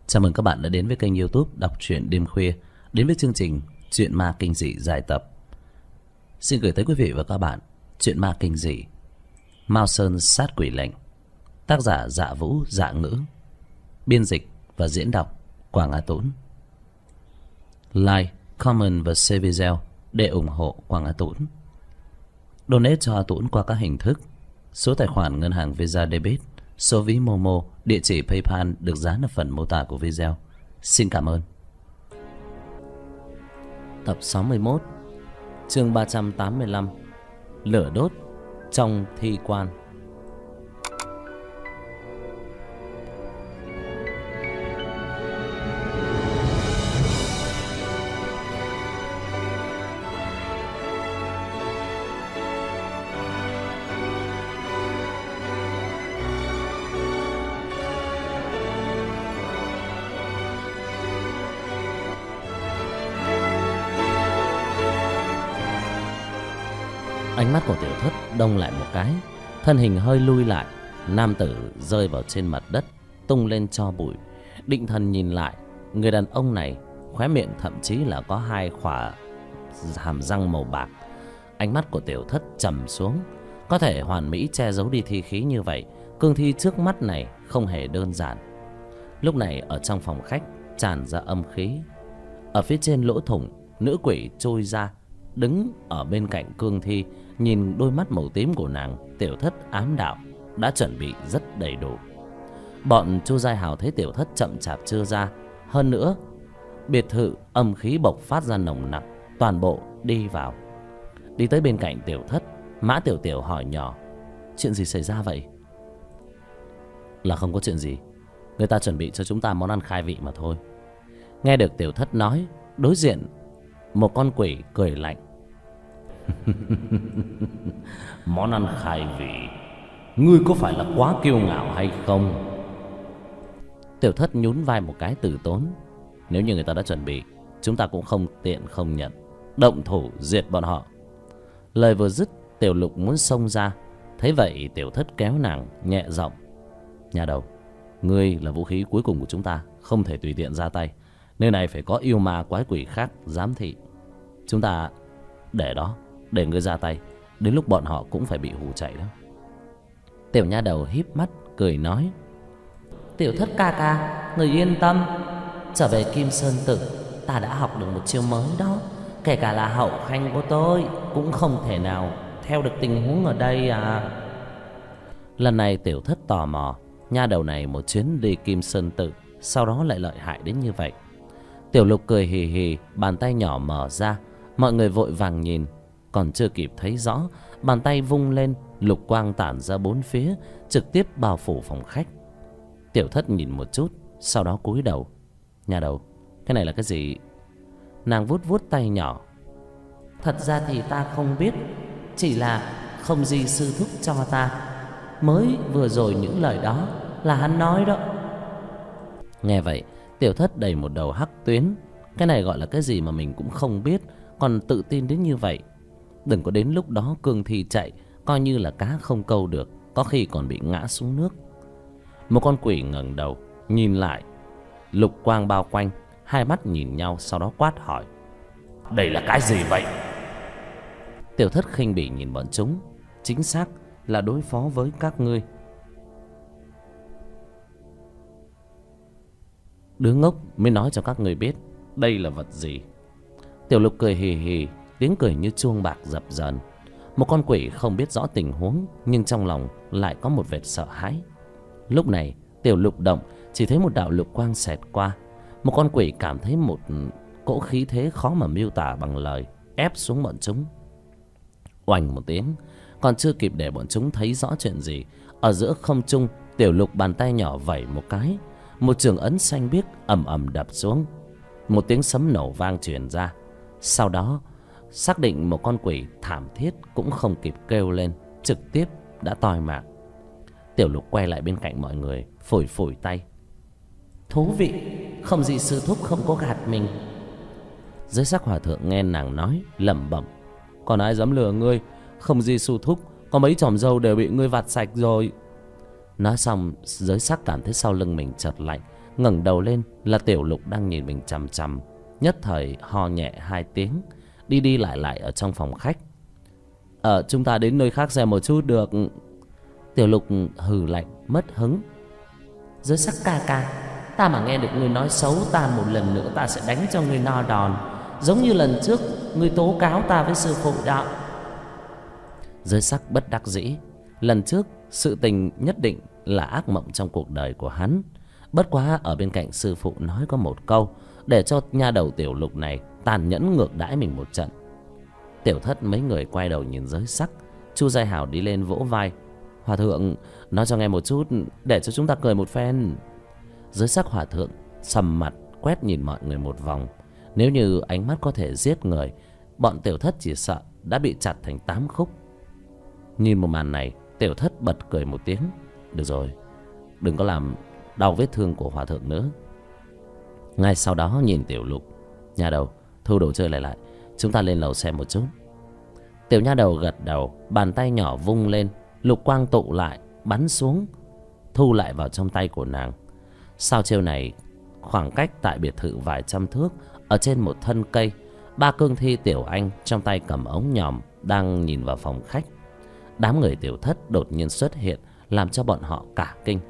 Chào mừng các bạn đã đến với kênh YouTube Đọc truyện đêm khuya, đến với chương trình Truyện ma kinh dị dài tập. Xin gửi tới quý vị và các bạn truyện ma kinh dị Mao Sơn sát quỷ lệnh, tác giả Dạ Vũ Dạ Ngữ, biên dịch và diễn đọc Quảng Á Tún. Like, comment và share video để ủng hộ Quảng Á Tún. Donate cho A Tún qua các hình thức: số tài khoản ngân hàng Visa Debit, số ví Momo, địa chỉ PayPal được dán ở phần mô tả của video. Xin cảm ơn. Tập 61, chương 385, lửa đốt trong thi quan. Ánh mắt của Tiểu Thất đông lại một cái, thân hình hơi lui lại. Nam tử rơi vào trên mặt đất, tung lên tro bụi. Định thần nhìn lại, người đàn ông này khóe miệng thậm chí là có hai khỏa hàm răng màu bạc. Ánh mắt của Tiểu Thất trầm xuống. Có thể hoàn mỹ che giấu đi thi khí như vậy, cương thi trước mắt này không hề đơn giản. Lúc này ở trong phòng khách tràn ra âm khí. Ở phía trên lỗ thủng, nữ quỷ trôi ra, đứng ở bên cạnh cương thi. Nhìn đôi mắt màu tím của nàng, Tiểu Thất ám đạo đã chuẩn bị rất đầy đủ. Bọn Chu Giai Hào thấy Tiểu Thất chậm chạp chưa ra, hơn nữa biệt thự âm khí bộc phát ra nồng nặc, toàn bộ đi vào. Đi tới bên cạnh Tiểu Thất, Mã Tiểu Tiểu hỏi nhỏ: chuyện gì xảy ra vậy? Là không có chuyện gì, người ta chuẩn bị cho chúng ta món ăn khai vị mà thôi. Nghe được Tiểu Thất nói, đối diện một con quỷ cười lạnh: món ăn khai vị, ngươi có phải là quá kiêu ngạo hay không? Tiểu Thất nhún vai một cái từ tốn: nếu như người ta đã chuẩn bị, chúng ta cũng không tiện không nhận, động thủ diệt bọn họ. Lời vừa dứt, Tiểu Lục muốn xông ra. Thấy vậy, Tiểu Thất kéo nàng nhẹ giọng: nhà đầu, ngươi là vũ khí cuối cùng của chúng ta, không thể tùy tiện ra tay. Nơi này phải có yêu ma quái quỷ khác giám thị. Chúng ta để đó, để ngươi ra tay, đến lúc bọn họ cũng phải bị hù chạy đó. Tiểu nha đầu híp mắt cười nói: Tiểu Thất ca ca, người yên tâm. Trở về Kim Sơn Tử, ta đã học được một chiêu mới đó. Kể cả là hậu khanh của tôi cũng không thể nào theo được tình huống ở đây à. Lần này Tiểu Thất tò mò, nha đầu này một chuyến đi Kim Sơn Tử, sau đó lại lợi hại đến như vậy. Tiểu Lục cười hì hì, bàn tay nhỏ mở ra. Mọi người vội vàng nhìn, còn chưa kịp thấy rõ, bàn tay vung lên, lục quang tản ra bốn phía, trực tiếp bao phủ phòng khách. Tiểu Thất nhìn một chút, sau đó cúi đầu: nhà đầu, cái này là cái gì? Nàng vuốt vuốt tay nhỏ: thật ra thì ta không biết, chỉ là không gì sư thúc cho ta. Mới vừa rồi những lời đó là hắn nói đó. Nghe vậy, Tiểu Thất đầy một đầu hắc tuyến. Cái này gọi là cái gì mà mình cũng không biết, còn tự tin đến như vậy. Đừng có đến lúc đó cương thi chạy, coi như là cá không câu được, có khi còn bị ngã xuống nước. Một con quỷ ngẩng đầu nhìn lại, lục quang bao quanh, hai mắt nhìn nhau, sau đó quát hỏi: đây là cái gì vậy? Tiểu Thất khinh bỉ nhìn bọn chúng: chính xác là đối phó với các ngươi. Đứa ngốc mới nói cho các ngươi biết đây là vật gì. Tiểu Lục cười hì hì, tiếng cười như chuông bạc dập dờn. Một con quỷ không biết rõ tình huống, nhưng trong lòng lại có một vệt sợ hãi. Lúc này Tiểu Lục động, chỉ thấy một đạo lục quang xẹt qua. Một con quỷ cảm thấy một cỗ khí thế khó mà miêu tả bằng lời, ép xuống bọn chúng. Oành một tiếng, còn chưa kịp để bọn chúng thấy rõ chuyện gì, ở giữa không trung, Tiểu Lục bàn tay nhỏ vẩy một cái, một trường ấn xanh biếc ầm ầm đập xuống. Một tiếng sấm nổ vang truyền ra. Sau đó xác định một con quỷ thảm thiết cũng không kịp kêu lên, trực tiếp đã toi mạng. Tiểu Lục quay lại bên cạnh mọi người, phủi phủi tay: thú vị, không gì sư thúc không có gạt mình. Giới sắc hòa thượng nghe nàng nói, lẩm bẩm: còn ai dám lừa ngươi, không gì sư thúc có mấy chòm râu đều bị ngươi vặt sạch rồi. Nói xong, giới sắc cảm thấy sau lưng mình chợt lạnh, ngẩng đầu lên là Tiểu Lục đang nhìn mình chằm chằm. Nhất thời ho nhẹ 2 tiếng, đi đi lại lại ở trong phòng khách. Chúng ta đến nơi khác xem một chút được. Tiểu Lục hừ lạnh mất hứng. Giới sắc ca ca, ta mà nghe được ngươi nói xấu ta một lần nữa, ta sẽ đánh cho ngươi no đòn, giống như lần trước ngươi tố cáo ta với sư phụ đó. Giới sắc bất đắc dĩ. Lần trước sự tình nhất định là ác mộng trong cuộc đời của hắn. Bất quá ở bên cạnh sư phụ nói có một câu, để cho nha đầu Tiểu Lục này tàn nhẫn ngược đãi mình một trận. Tiểu Thất mấy người quay đầu nhìn Giới sắc. Chu Giai Hảo đi lên vỗ vai. Hòa thượng, nói cho nghe một chút, để cho chúng ta cười một phen. Giới sắc hòa thượng sầm mặt quét nhìn mọi người một vòng. Nếu như ánh mắt có thể giết người, bọn Tiểu Thất chỉ sợ đã bị chặt thành 8 khúc. Nhìn một màn này, Tiểu Thất bật cười một tiếng. Được rồi, đừng có làm đau vết thương của hòa thượng nữa. Ngay sau đó nhìn Tiểu Lục. Nha đầu, thu đồ chơi lại, chúng ta lên lầu xem một chút. Tiểu nha đầu gật đầu, bàn tay nhỏ vung lên, lục quang tụ lại bắn xuống, thu lại vào trong tay của nàng. Sau chiêu này, khoảng cách tại biệt thự vài trăm thước, ở trên một thân cây, 3 cương thi Tiểu Anh trong tay cầm ống nhòm đang nhìn vào phòng khách. Đám người Tiểu Thất đột nhiên xuất hiện, làm cho bọn họ cả kinh.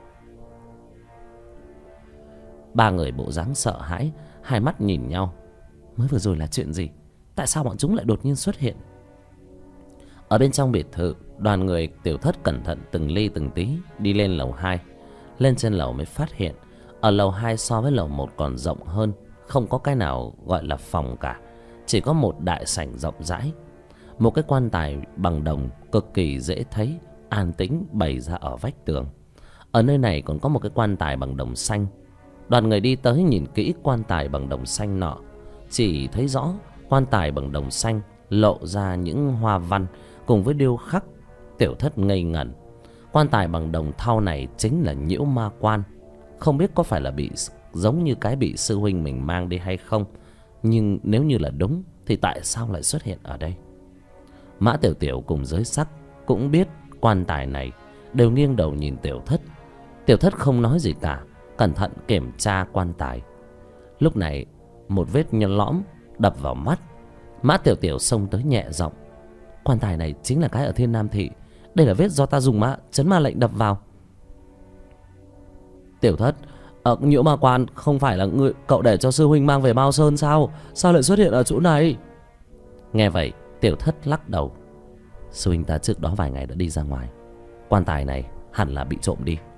3 người bộ dáng sợ hãi, hai mắt nhìn nhau. Mới vừa rồi là chuyện gì? Tại sao bọn chúng lại đột nhiên xuất hiện? Ở bên trong biệt thự, đoàn người Tiểu Thất cẩn thận từng ly từng tí đi lên lầu 2. Lên trên lầu mới phát hiện, ở lầu 2 so với lầu 1 còn rộng hơn. Không có cái nào gọi là phòng cả, chỉ có một đại sảnh rộng rãi. Một cái quan tài bằng đồng cực kỳ dễ thấy, an tĩnh bày ra ở vách tường. Ở nơi này còn có một cái quan tài bằng đồng xanh. Đoàn người đi tới nhìn kỹ quan tài bằng đồng xanh nọ, chỉ thấy rõ quan tài bằng đồng xanh lộ ra những hoa văn cùng với điêu khắc. Tiểu Thất ngây ngẩn. Quan tài bằng đồng thau này chính là Nhiễu Ma Quan. Không biết có phải là bị giống như cái bị sư huynh mình mang đi hay không, nhưng nếu như là đúng thì tại sao lại xuất hiện ở đây? Mã Tiểu Tiểu cùng Giới sắc cũng biết quan tài này, đều nghiêng đầu nhìn Tiểu Thất. Tiểu Thất không nói gì cả, cẩn thận kiểm tra quan tài. Lúc này một vết nhăn lõm đập vào mắt. Mã Tiểu Tiểu xông tới nhẹ giọng. Quan tài này chính là cái ở Thiên Nam Thị. Đây là vết do ta dùng chấn ma lệnh đập vào. Tiểu Thất, Nhiễu Ma Quan không phải là cậu để cho sư huynh mang về Mao Sơn sao? Sao lại xuất hiện ở chỗ này? Nghe vậy, Tiểu Thất lắc đầu. Sư huynh ta trước đó vài ngày đã đi ra ngoài. Quan tài này hẳn là bị trộm đi.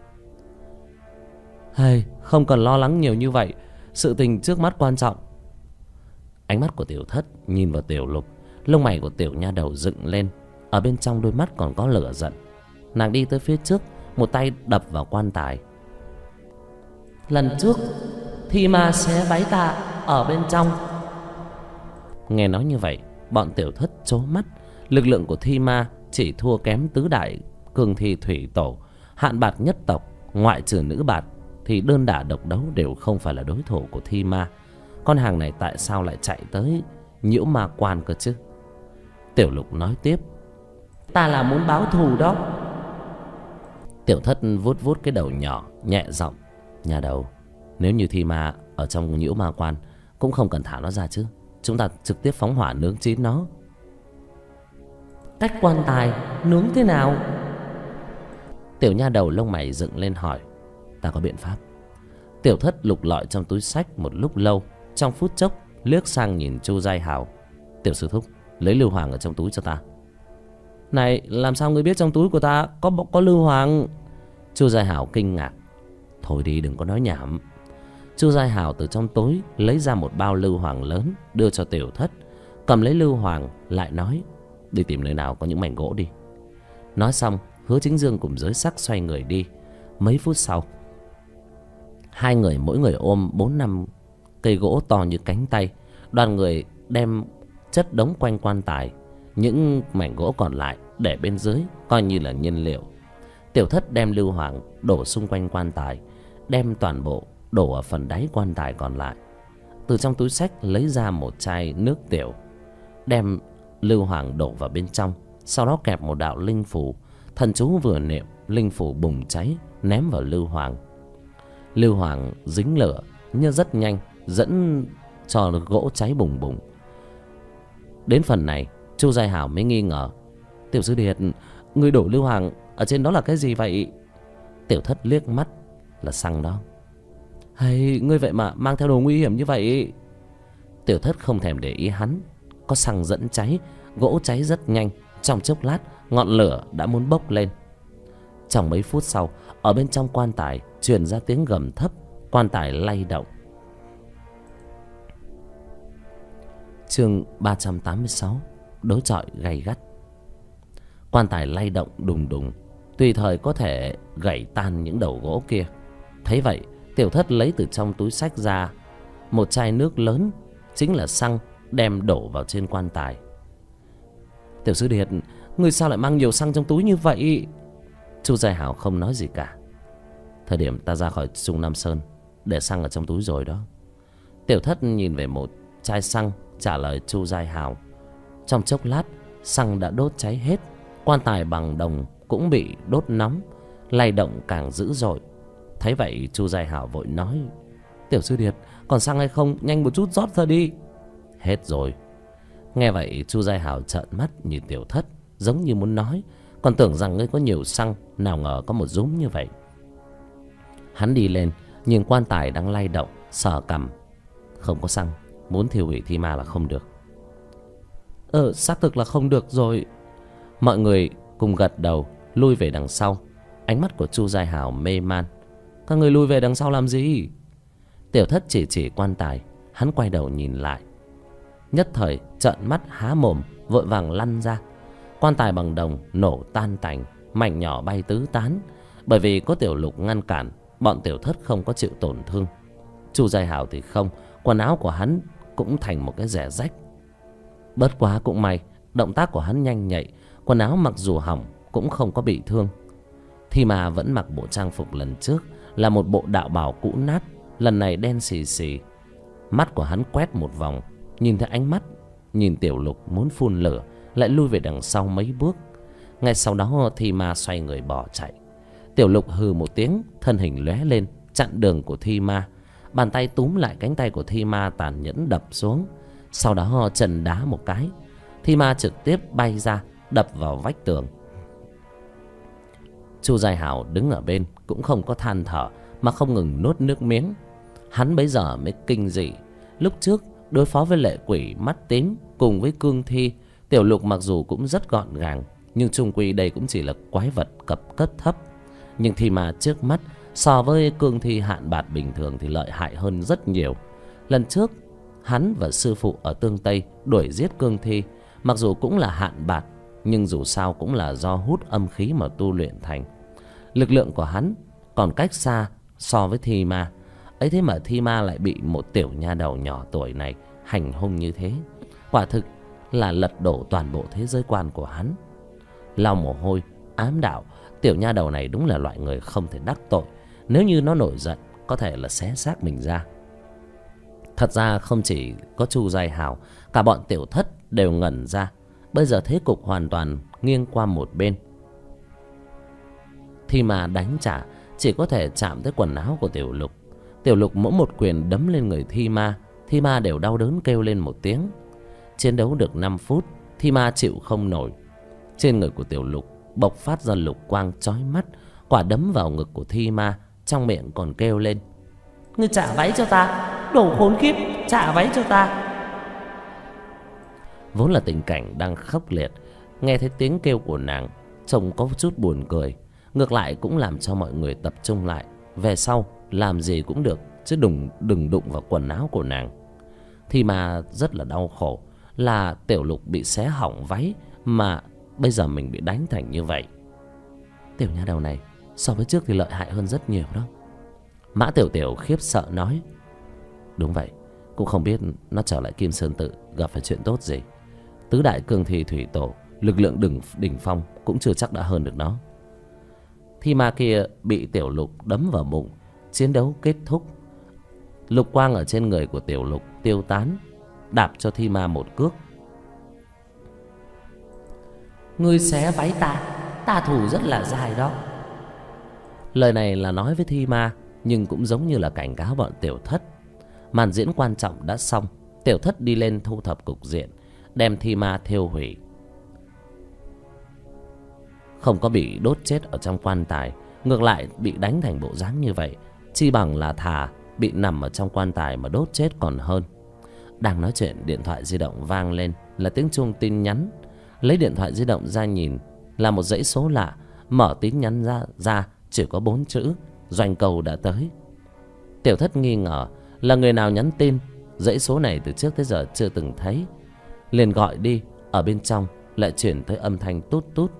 Hey, không cần lo lắng nhiều như vậy, sự tình trước mắt quan trọng. Ánh mắt của Tiểu Thất nhìn vào Tiểu Lục. Lông mày của tiểu nha đầu dựng lên, ở bên trong đôi mắt còn có lửa giận. Nàng đi tới phía trước, một tay đập vào quan tài. Lần trước Thi Ma xé váy ta ở bên trong. Nghe nói như vậy, bọn Tiểu Thất trố mắt. Lực lượng của Thi Ma chỉ thua kém tứ đại cương thi thủy tổ. Hạn bạt nhất tộc, ngoại trừ nữ bạt, thì đơn đả độc đấu đều không phải là đối thủ của Thi Ma. Con hàng này tại sao lại chạy tới Nhiễu Ma Quan cơ chứ? Tiểu Lục nói tiếp. Ta là muốn báo thù đó. Tiểu Thất vuốt vuốt cái đầu nhỏ, nhẹ giọng. Nhà đầu, nếu như Thi Ma ở trong Nhiễu Ma Quan, cũng không cần thả nó ra chứ. Chúng ta trực tiếp phóng hỏa nướng chín nó. Cách quan tài nướng thế nào? Tiểu nha đầu lông mày dựng lên hỏi. Ta có biện pháp. Tiểu Thất lục lọi trong túi xách một lúc lâu, trong phút chốc liếc sang nhìn Chu Giai Hảo. Tiểu sư thúc, lấy lưu hoàng ở trong túi cho ta. Này, làm sao ngươi biết trong túi của ta có lưu hoàng? Chu Giai Hảo kinh ngạc. Thôi đi, đừng có nói nhảm. Chu Giai Hảo từ trong túi lấy ra một bao lưu hoàng lớn, đưa cho Tiểu Thất. Cầm lấy lưu hoàng lại nói. Đi tìm nơi nào có những mảnh gỗ đi. Nói xong, Hứa Chính Dương cùng Giới Sắc xoay người đi. Mấy phút sau, hai người mỗi người ôm 4-5 cây gỗ to như cánh tay. Đoàn người đem chất đống quanh quan tài. Những mảnh gỗ còn lại để bên dưới, coi như là nhiên liệu. Tiểu Thất đem lưu hoàng đổ xung quanh quan tài, đem toàn bộ đổ ở phần đáy quan tài còn lại. Từ trong túi xách lấy ra một chai nước tiểu, đem lưu hoàng đổ vào bên trong. Sau đó kẹp một đạo linh phù. Thần chú vừa niệm, linh phù bùng cháy, ném vào lưu hoàng. Lưu Hoàng dính lửa nhưng rất nhanh, dẫn cho gỗ cháy bùng bùng. Đến phần này Chu Giai Hảo mới nghi ngờ: Tiểu Sư Điệt, người đổ Lưu Hoàng ở trên đó là cái gì vậy? Tiểu Thất liếc mắt: Là xăng đó. Hay ngươi vậy mà mang theo đồ nguy hiểm như vậy? Tiểu Thất không thèm để ý hắn. Có xăng dẫn cháy, gỗ cháy rất nhanh. Trong chốc lát ngọn lửa đã muốn bốc lên. Trong mấy phút sau, ở bên trong quan tài truyền ra tiếng gầm thấp. Quan tài lay động. Chương 386: Đối chọi gay gắt. Quan tài lay động đùng đùng, tùy thời có thể gãy tan những đầu gỗ kia. Thấy vậy, Tiểu Thất lấy từ trong túi xách ra một chai nước lớn, chính là xăng, đem đổ vào trên quan tài. Tiểu Sư Điệt, người sao lại mang nhiều xăng trong túi như vậy? Chu Giai Hảo không nói gì cả. Thời điểm ta ra khỏi Trung Nam Sơn, để xăng ở trong túi rồi đó. Tiểu Thất nhìn về một chai xăng, trả lời Chu Giai Hảo. Trong chốc lát, xăng đã đốt cháy hết. Quan tài bằng đồng cũng bị đốt nóng, lay động càng dữ dội. Thấy vậy, Chu Giai Hảo vội nói: Tiểu Sư Điệt, còn xăng hay không? Nhanh một chút rót ra đi. Hết rồi. Nghe vậy, Chu Giai Hảo trợn mắt nhìn Tiểu Thất, giống như muốn nói: Còn tưởng rằng ngươi có nhiều xăng, nào ngờ có một dúm như vậy. Hắn đi lên, nhìn quan tài đang lay động, sờ cằm: Không có xăng, muốn thiêu hủy thi ma là không được. Xác thực là không được rồi. Mọi người cùng gật đầu, lui về đằng sau. Ánh mắt của Chu Giai Hảo mê man: Các người lui về đằng sau làm gì? Tiểu Thất chỉ quan tài. Hắn quay đầu nhìn lại, nhất thời trợn mắt há mồm, vội vàng lăn ra. Quan tài bằng đồng nổ tan tành, mảnh nhỏ bay tứ tán. Bởi vì có Tiểu Lục ngăn cản, bọn Tiểu Thất không có chịu tổn thương. Chu Giai Hảo thì không, quần áo của hắn cũng thành một cái rẻ rách. Bất quá cũng may, động tác của hắn nhanh nhạy, quần áo mặc dù hỏng cũng không có bị thương. Thi Ma vẫn mặc bộ trang phục lần trước, là một bộ đạo bào cũ nát, lần này đen xì xì. Mắt của hắn quét một vòng, nhìn thấy ánh mắt nhìn Tiểu Lục muốn phun lửa, lại lui về đằng sau mấy bước. Ngay sau đó Thi Ma xoay người bỏ chạy. Tiểu Lục hừ một tiếng, thân hình lóe lên chặn đường của Thi Ma. Bàn tay túm lại cánh tay của Thi Ma, tàn nhẫn đập xuống. Sau đó chân đá một cái, Thi Ma trực tiếp bay ra, đập vào vách tường. Chu Giai Hảo đứng ở bên cũng không có than thở, mà không ngừng nuốt nước miếng. Hắn bấy giờ mới kinh dị. Lúc trước đối phó với lệ quỷ mắt tím cùng với cương thi, Tiểu Lục mặc dù cũng rất gọn gàng, nhưng chung quy đây cũng chỉ là quái vật cấp cấp thấp. Nhưng Thi Ma trước mắt so với cương thi hạn bạt bình thường thì lợi hại hơn rất nhiều. Lần trước hắn và sư phụ ở Tương Tây đuổi giết cương thi, mặc dù cũng là hạn bạt, nhưng dù sao cũng là do hút âm khí mà tu luyện thành. Lực lượng của hắn còn cách xa so với Thi Ma. Ấy thế mà Thi Ma lại bị một tiểu nha đầu nhỏ tuổi này hành hung như thế, quả thực là lật đổ toàn bộ thế giới quan của hắn. Lau mồ hôi ám đạo, tiểu nha đầu này đúng là loại người không thể đắc tội. Nếu như nó nổi giận, có thể là xé xác mình ra. Thật ra không chỉ có Chu Giai Hảo, cả bọn Tiểu Thất đều ngẩn ra. Bây giờ thế cục hoàn toàn nghiêng qua một bên. Thi Ma đánh trả chỉ có thể chạm tới quần áo của Tiểu Lục. Tiểu Lục mỗi một quyền đấm lên người Thi Ma đều đau đớn kêu lên một tiếng. Chiến đấu được 5 phút, Thi Ma chịu không nổi. Trên người của Tiểu Lục bộc phát ra lục quang chói mắt, quả đấm vào ngực của Thi Ma, trong miệng còn kêu lên: Ngươi trả váy cho ta, đồ khốn kiếp, trả váy cho ta. Vốn là tình cảnh đang khốc liệt, nghe thấy tiếng kêu của nàng trông có chút buồn cười, ngược lại cũng làm cho mọi người tập trung lại. Về sau làm gì cũng được, chứ đừng đụng vào quần áo của nàng. Thi Ma rất là đau khổ, là Tiểu Lục bị xé hỏng váy mà bây giờ mình bị đánh thành như vậy. Tiểu nha đầu này so với trước thì lợi hại hơn rất nhiều đó. Mã Tiểu Tiểu khiếp sợ nói: Đúng vậy, cũng không biết nó trở lại Kim Sơn Tự gặp phải chuyện tốt gì. Tứ đại cương thi thủy tổ, lực lượng đỉnh phong cũng chưa chắc đã hơn được nó. Thi Ma kia bị Tiểu Lục đấm vào bụng. Chiến đấu kết thúc. Lục quang ở trên người của Tiểu Lục tiêu tán, đạp cho Thi Ma một cước. Ngươi xé váy ta, ta thủ rất là dài đó. Lời này là nói với Thi Ma, nhưng cũng giống như là cảnh cáo bọn Tiểu Thất. Màn diễn quan trọng đã xong. Tiểu Thất đi lên thu thập cục diện, đem thi ma thiêu hủy. Không có bị đốt chết ở trong quan tài, ngược lại bị đánh thành bộ dáng như vậy, chi bằng là thà bị nằm ở trong quan tài mà đốt chết còn hơn. Đang nói chuyện, điện thoại di động vang lên, là tiếng chuông tin nhắn. Lấy điện thoại di động ra nhìn, là một dãy số lạ. Mở tin nhắn ra chỉ có 4 chữ: Doanh Câu đã tới. Tiểu Thất nghi ngờ là người nào nhắn tin, dãy số này từ trước tới giờ chưa từng thấy. Liền gọi đi, ở bên trong lại chuyển tới âm thanh tút tút.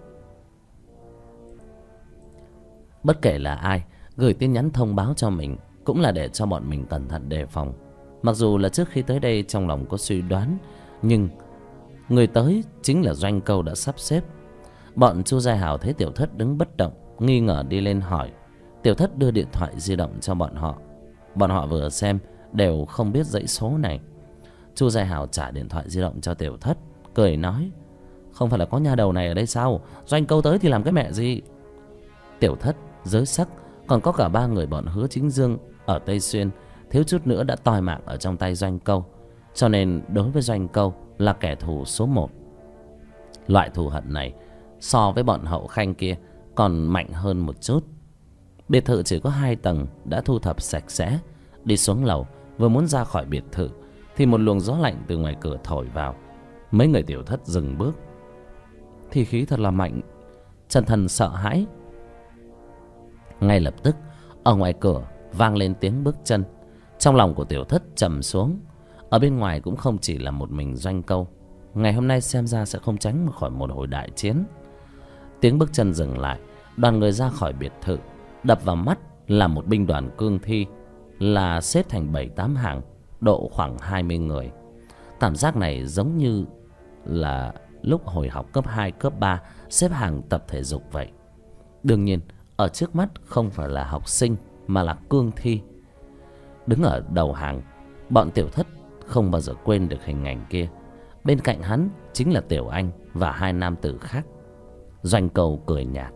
Bất kể là ai gửi tin nhắn thông báo cho mình, cũng là để cho bọn mình cẩn thận đề phòng. Mặc dù là trước khi tới đây trong lòng có suy đoán, nhưng người tới chính là Doanh Câu đã sắp xếp. Bọn Chu Gia Hào thấy Tiểu Thất đứng bất động, nghi ngờ đi lên hỏi. Tiểu Thất đưa điện thoại di động cho bọn họ. Bọn họ vừa xem đều không biết dãy số này. Chu Gia Hào trả điện thoại di động cho Tiểu Thất, cười nói: Không phải là có nha đầu này ở đây sao? Doanh Câu tới thì làm cái mẹ gì? Tiểu Thất, Giới Sắc, còn có cả 3 người bọn Hứa Chính Dương ở Tây Xuyên thiếu chút nữa đã toi mạng ở trong tay Doanh Câu. Cho nên đối với Doanh Câu là kẻ thù số 1. Loại thù hận này so với bọn Hậu Khanh kia còn mạnh hơn một chút. Biệt thự chỉ có 2 tầng đã thu thập sạch sẽ. Đi xuống lầu, vừa muốn ra khỏi biệt thự thì một luồng gió lạnh từ ngoài cửa thổi vào. Mấy người Tiểu Thất dừng bước. Thì khí thật là mạnh. Trần Thần sợ hãi. Ngay lập tức ở ngoài cửa vang lên tiếng bước chân. Trong lòng của Tiểu Thất trầm xuống. Ở bên ngoài cũng không chỉ là một mình Doanh Câu. Ngày hôm nay xem ra sẽ không tránh khỏi một hồi đại chiến. Tiếng bước chân dừng lại. Đoàn người ra khỏi biệt thự. Đập vào mắt là một binh đoàn cương thi, là xếp thành 7-8 hàng, độ khoảng 20 người. Cảm giác này giống như là lúc hồi học cấp 2, cấp 3 xếp hàng tập thể dục vậy. Đương nhiên ở trước mắt không phải là học sinh mà là cương thi. Đứng ở đầu hàng, bọn Tiểu Thất không bao giờ quên được hình ảnh kia. Bên cạnh hắn chính là Tiểu Anh và 2 nam tử khác. Doanh Câu cười nhạt.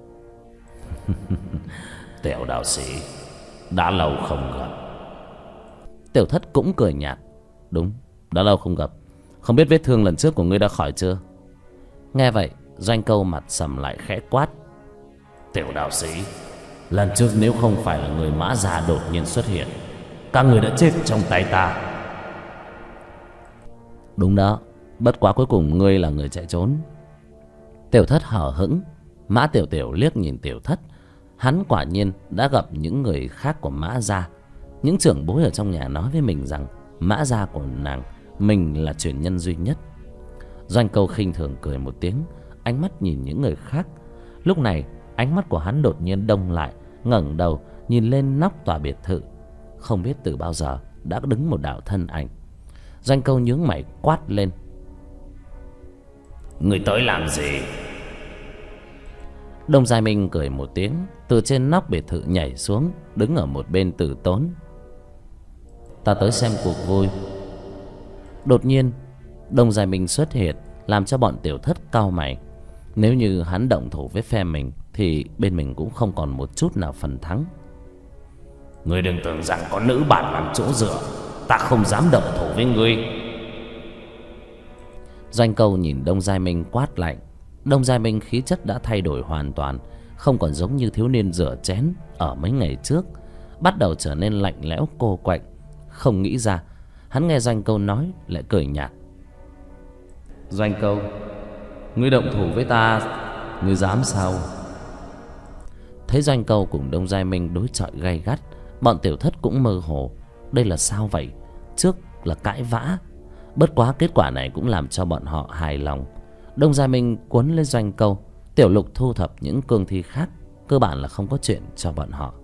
Tiểu đạo sĩ, đã lâu không gặp. Tiểu Thất cũng cười nhạt. Đúng, đã lâu không gặp. Không biết vết thương lần trước của ngươi đã khỏi chưa? Nghe vậy, Doanh Câu mặt sầm lại khẽ quát. Tiểu đạo sĩ, lần trước nếu không phải là người Mã Gia đột nhiên xuất hiện, các người đã chết trong tay ta. Đúng đó, bất quá cuối cùng ngươi là người chạy trốn. Tiểu Thất hờ hững. Mã Tiểu Tiểu liếc nhìn Tiểu Thất. Hắn quả nhiên đã gặp những người khác của Mã Gia. Những trưởng bối ở trong nhà nói với mình rằng Mã Gia của nàng, mình là truyền nhân duy nhất. Doanh Câu khinh thường cười một tiếng, ánh mắt nhìn những người khác. Lúc này ánh mắt của hắn đột nhiên đông lại, ngẩng đầu nhìn lên nóc tòa biệt thự. Không biết từ bao giờ đã đứng một đạo thân ảnh. Doanh Câu nhướng mày quát lên. Người tới làm gì? Đông Giai Minh cười một tiếng, từ trên nóc biệt thự nhảy xuống, đứng ở một bên Từ Tốn. Ta tới xem cuộc vui. Đột nhiên Đông Giai Minh xuất hiện, làm cho bọn Tiểu Thất cau mày. Nếu như hắn động thủ với phe mình thì bên mình cũng không còn một chút nào phần thắng. Ngươi đừng tưởng rằng có nữ bản làm chỗ dựa, ta không dám động thủ với ngươi. Doanh Câu nhìn Đông Giai Minh quát lạnh. Đông Giai Minh khí chất đã thay đổi hoàn toàn, không còn giống như thiếu niên rửa chén ở mấy ngày trước, bắt đầu trở nên lạnh lẽo cô quạnh. Không nghĩ ra hắn nghe Doanh Câu nói lại cười nhạt. Doanh Câu, ngươi động thủ với ta, ngươi dám sao? Thấy Doanh Câu cùng Đông Giai Minh đối chọi gay gắt, bọn Tiểu Thất cũng mơ hồ. Đây là sao vậy? Trước là cãi vã, bất quá kết quả này cũng làm cho bọn họ hài lòng. Đông Giai Minh cuốn lấy Doanh Câu, Tiểu Lục thu thập những cương thi khác, cơ bản là không có chuyện cho bọn họ.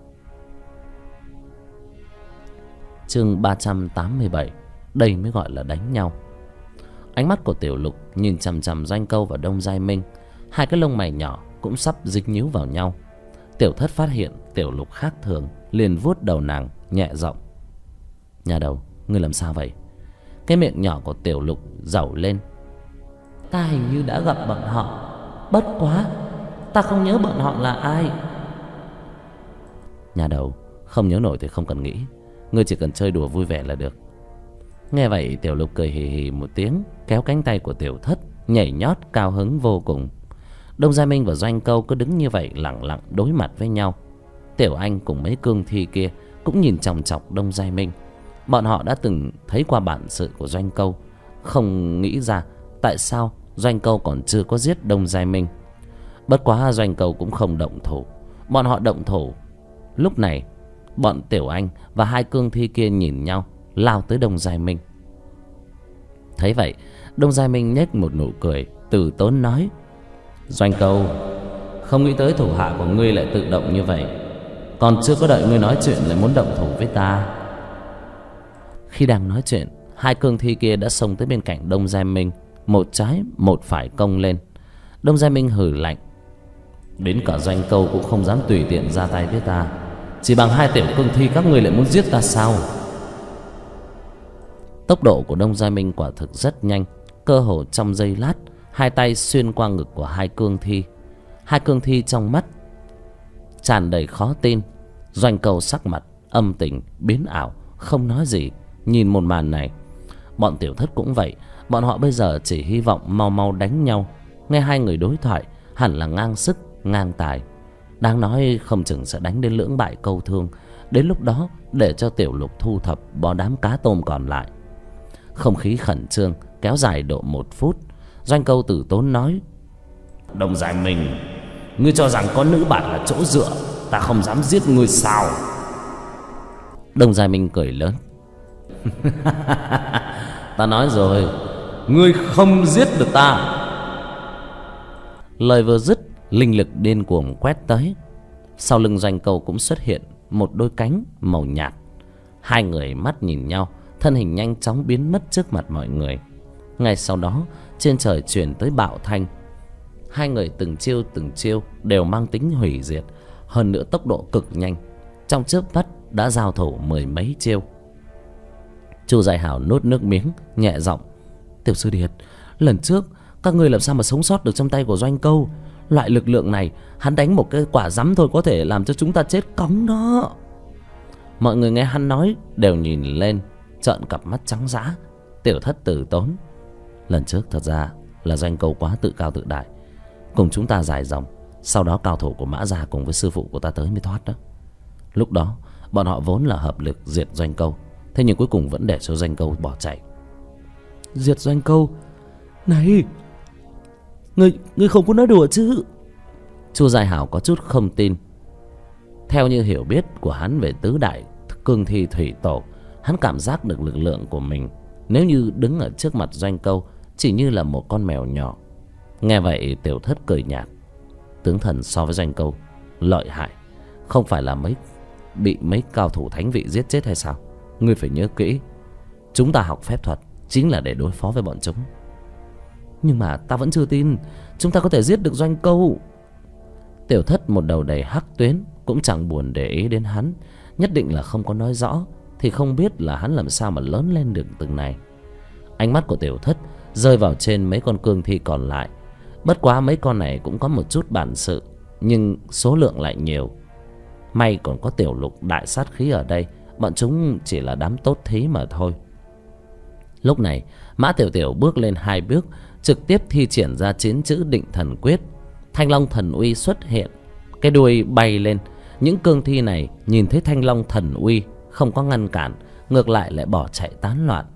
Chương 387. Đây mới gọi là đánh nhau. Ánh mắt của Tiểu Lục nhìn chằm chằm Doanh Câu và Đông Giai Minh. Hai cái lông mày nhỏ cũng sắp dính nhíu vào nhau. Tiểu Thất phát hiện Tiểu Lục khác thường, liền vuốt đầu nàng nhẹ giọng. Nhà đầu, ngươi làm sao vậy? Cái miệng nhỏ của Tiểu Lục giẩu lên. Ta hình như đã gặp bọn họ, bất quá ta không nhớ bọn họ là ai. Nhà đầu, Không nhớ nổi thì không cần nghĩ, ngươi chỉ cần chơi đùa vui vẻ là được. Nghe vậy Tiểu Lục cười hì hì một tiếng, kéo cánh tay của Tiểu Thất, nhảy nhót cao hứng vô cùng. Đông Gia Minh và Doanh Câu cứ đứng như vậy lẳng lặng đối mặt với nhau. Tiểu Anh cùng mấy cương thi kia cũng nhìn chòng chọc Đông Gia Minh. Bọn họ đã từng thấy qua bản sự của Doanh Câu, không nghĩ ra tại sao Doanh Câu còn chưa có giết Đông Gia Minh. Bất quá Doanh Câu cũng không động thủ. Bọn họ động thủ. Lúc này bọn Tiểu Anh và hai cương thi kia nhìn nhau, lao tới Đông Gia Minh. Thấy vậy, Đông Gia Minh nhếch một nụ cười, từ tốn nói: Doanh Câu, không nghĩ tới thủ hạ của ngươi lại tự động như vậy. Còn chưa có đợi ngươi nói chuyện lại muốn động thủ với ta. Khi đang nói chuyện, hai cương thi kia đã xông tới bên cạnh Đông Gia Minh, một trái một phải công lên. Đông Gia Minh hừ lạnh: Đến cả Doanh Câu cũng không dám tùy tiện ra tay với ta. Chỉ bằng hai tiểu cương thi các ngươi lại muốn giết ta sao? Tốc độ của Đông Gia Minh quả thực rất nhanh. Cơ hồ trong giây lát, hai tay xuyên qua ngực của hai cương thi. Hai cương thi trong mắt tràn đầy khó tin. Doanh Câu sắc mặt âm tình biến ảo, không nói gì, nhìn một màn này. Bọn Tiểu Thất cũng vậy. Bọn họ bây giờ chỉ hy vọng mau mau đánh nhau. Nghe hai người đối thoại hẳn là ngang sức ngang tài. Đáng nói không chừng sẽ đánh đến lưỡng bại câu thương. Đến lúc đó để cho Tiểu Lục thu thập bó đám cá tôm còn lại. Không khí khẩn trương kéo dài độ 1 phút. Doanh Câu từ tốn nói: Đông Gia Minh, ngươi cho rằng có nữ bản là chỗ dựa, ta không dám giết ngươi sao? Đông Gia Minh cười lớn: Ta nói rồi, ngươi không giết được ta. Lời vừa dứt, linh lực điên cuồng quét tới. Sau lưng Doanh Câu cũng xuất hiện một đôi cánh màu nhạt. Hai người mắt nhìn nhau, thân hình nhanh chóng biến mất trước mặt mọi người. Ngay sau đó, trên trời truyền tới bạo thanh. Hai người từng chiêu đều mang tính hủy diệt, hơn nữa tốc độ cực nhanh. Trong chớp mắt đã giao thủ 10 mấy chiêu. Chu Giải Hảo nuốt nước miếng, nhẹ giọng: Tiểu sư điệt, lần trước các ngươi làm sao mà sống sót được trong tay của Doanh Câu? Loại lực lượng này, hắn đánh một cái quả rắm thôi có thể làm cho chúng ta chết cóng đó. Mọi người nghe hắn nói đều nhìn lên, trợn cặp mắt trắng dã. Tiểu Thất từ tốn: Lần trước thật ra là Doanh Câu quá tự cao tự đại, cùng chúng ta dài dòng. Sau đó cao thủ của Mã Gia cùng với sư phụ của ta tới mới thoát đó. Lúc đó bọn họ vốn là hợp lực diệt Doanh Câu, thế nhưng cuối cùng vẫn để cho Doanh Câu bỏ chạy. Diệt Doanh Câu? Này, ngươi không có nói đùa chứ? Chu Giải Hảo có chút không tin. Theo như hiểu biết của hắn về tứ đại cương thi thủy tổ, hắn cảm giác được lực lượng của mình nếu như đứng ở trước mặt Doanh Câu chỉ như là một con mèo nhỏ. Nghe vậy Tiểu Thất cười nhạt: Tướng thần so với Doanh Câu lợi hại, không phải là bị mấy cao thủ thánh vị giết chết hay sao? Ngươi phải nhớ kỹ, chúng ta học phép thuật chính là để đối phó với bọn chúng. Nhưng mà ta vẫn chưa tin chúng ta có thể giết được Doanh Câu. Tiểu Thất một đầu đầy hắc tuyến, cũng chẳng buồn để ý đến hắn. Nhất định là không có nói rõ thì không biết là hắn làm sao mà lớn lên được từng này. Ánh mắt của Tiểu Thất rơi vào trên mấy con cương thi còn lại. Bất quá mấy con này cũng có một chút bản sự, nhưng số lượng lại nhiều. May còn có Tiểu Lục đại sát khí ở đây, bọn chúng chỉ là đám tốt thí mà thôi. Lúc này Mã Tiểu Tiểu bước lên 2 bước, trực tiếp thi triển ra 9 chữ Định Thần Quyết. Thanh Long Thần Uy xuất hiện, cái đuôi bay lên. Những cương thi này nhìn thấy Thanh Long Thần Uy không có ngăn cản, ngược lại bỏ chạy tán loạn.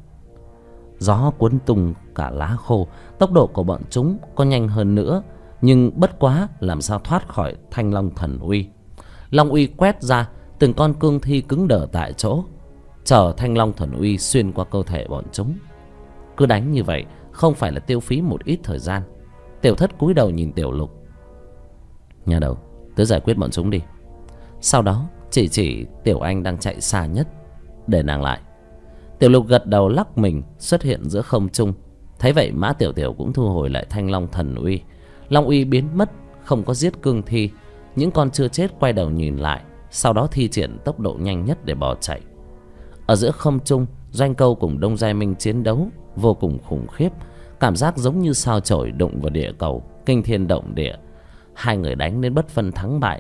Gió cuốn tung cả lá khô. Tốc độ của bọn chúng có nhanh hơn nữa, nhưng bất quá làm sao thoát khỏi Thanh Long Thần Uy. Long uy quét ra, từng con cương thi cứng đờ tại chỗ, chờ Thanh Long Thần Uy xuyên qua cơ thể bọn chúng. Cứ đánh như vậy không phải là tiêu phí một ít thời gian. Tiểu Thất cúi đầu nhìn Tiểu Lục: Nhà đầu, tới giải quyết bọn chúng đi. Sau đó chỉ Tiểu Anh đang chạy xa nhất, để nàng lại. Tiểu Lục gật đầu lắc mình xuất hiện giữa không trung. Thấy vậy Mã Tiểu Tiểu cũng thu hồi lại Thanh Long Thần Uy. Long uy biến mất, không có giết cương thi. Những con chưa chết quay đầu nhìn lại, sau đó thi triển tốc độ nhanh nhất để bỏ chạy. Ở giữa không trung, Doanh Câu cùng Đông Gia Minh chiến đấu vô cùng khủng khiếp, cảm giác giống như sao chổi đụng vào địa cầu, kinh thiên động địa. Hai người đánh đến bất phân thắng bại,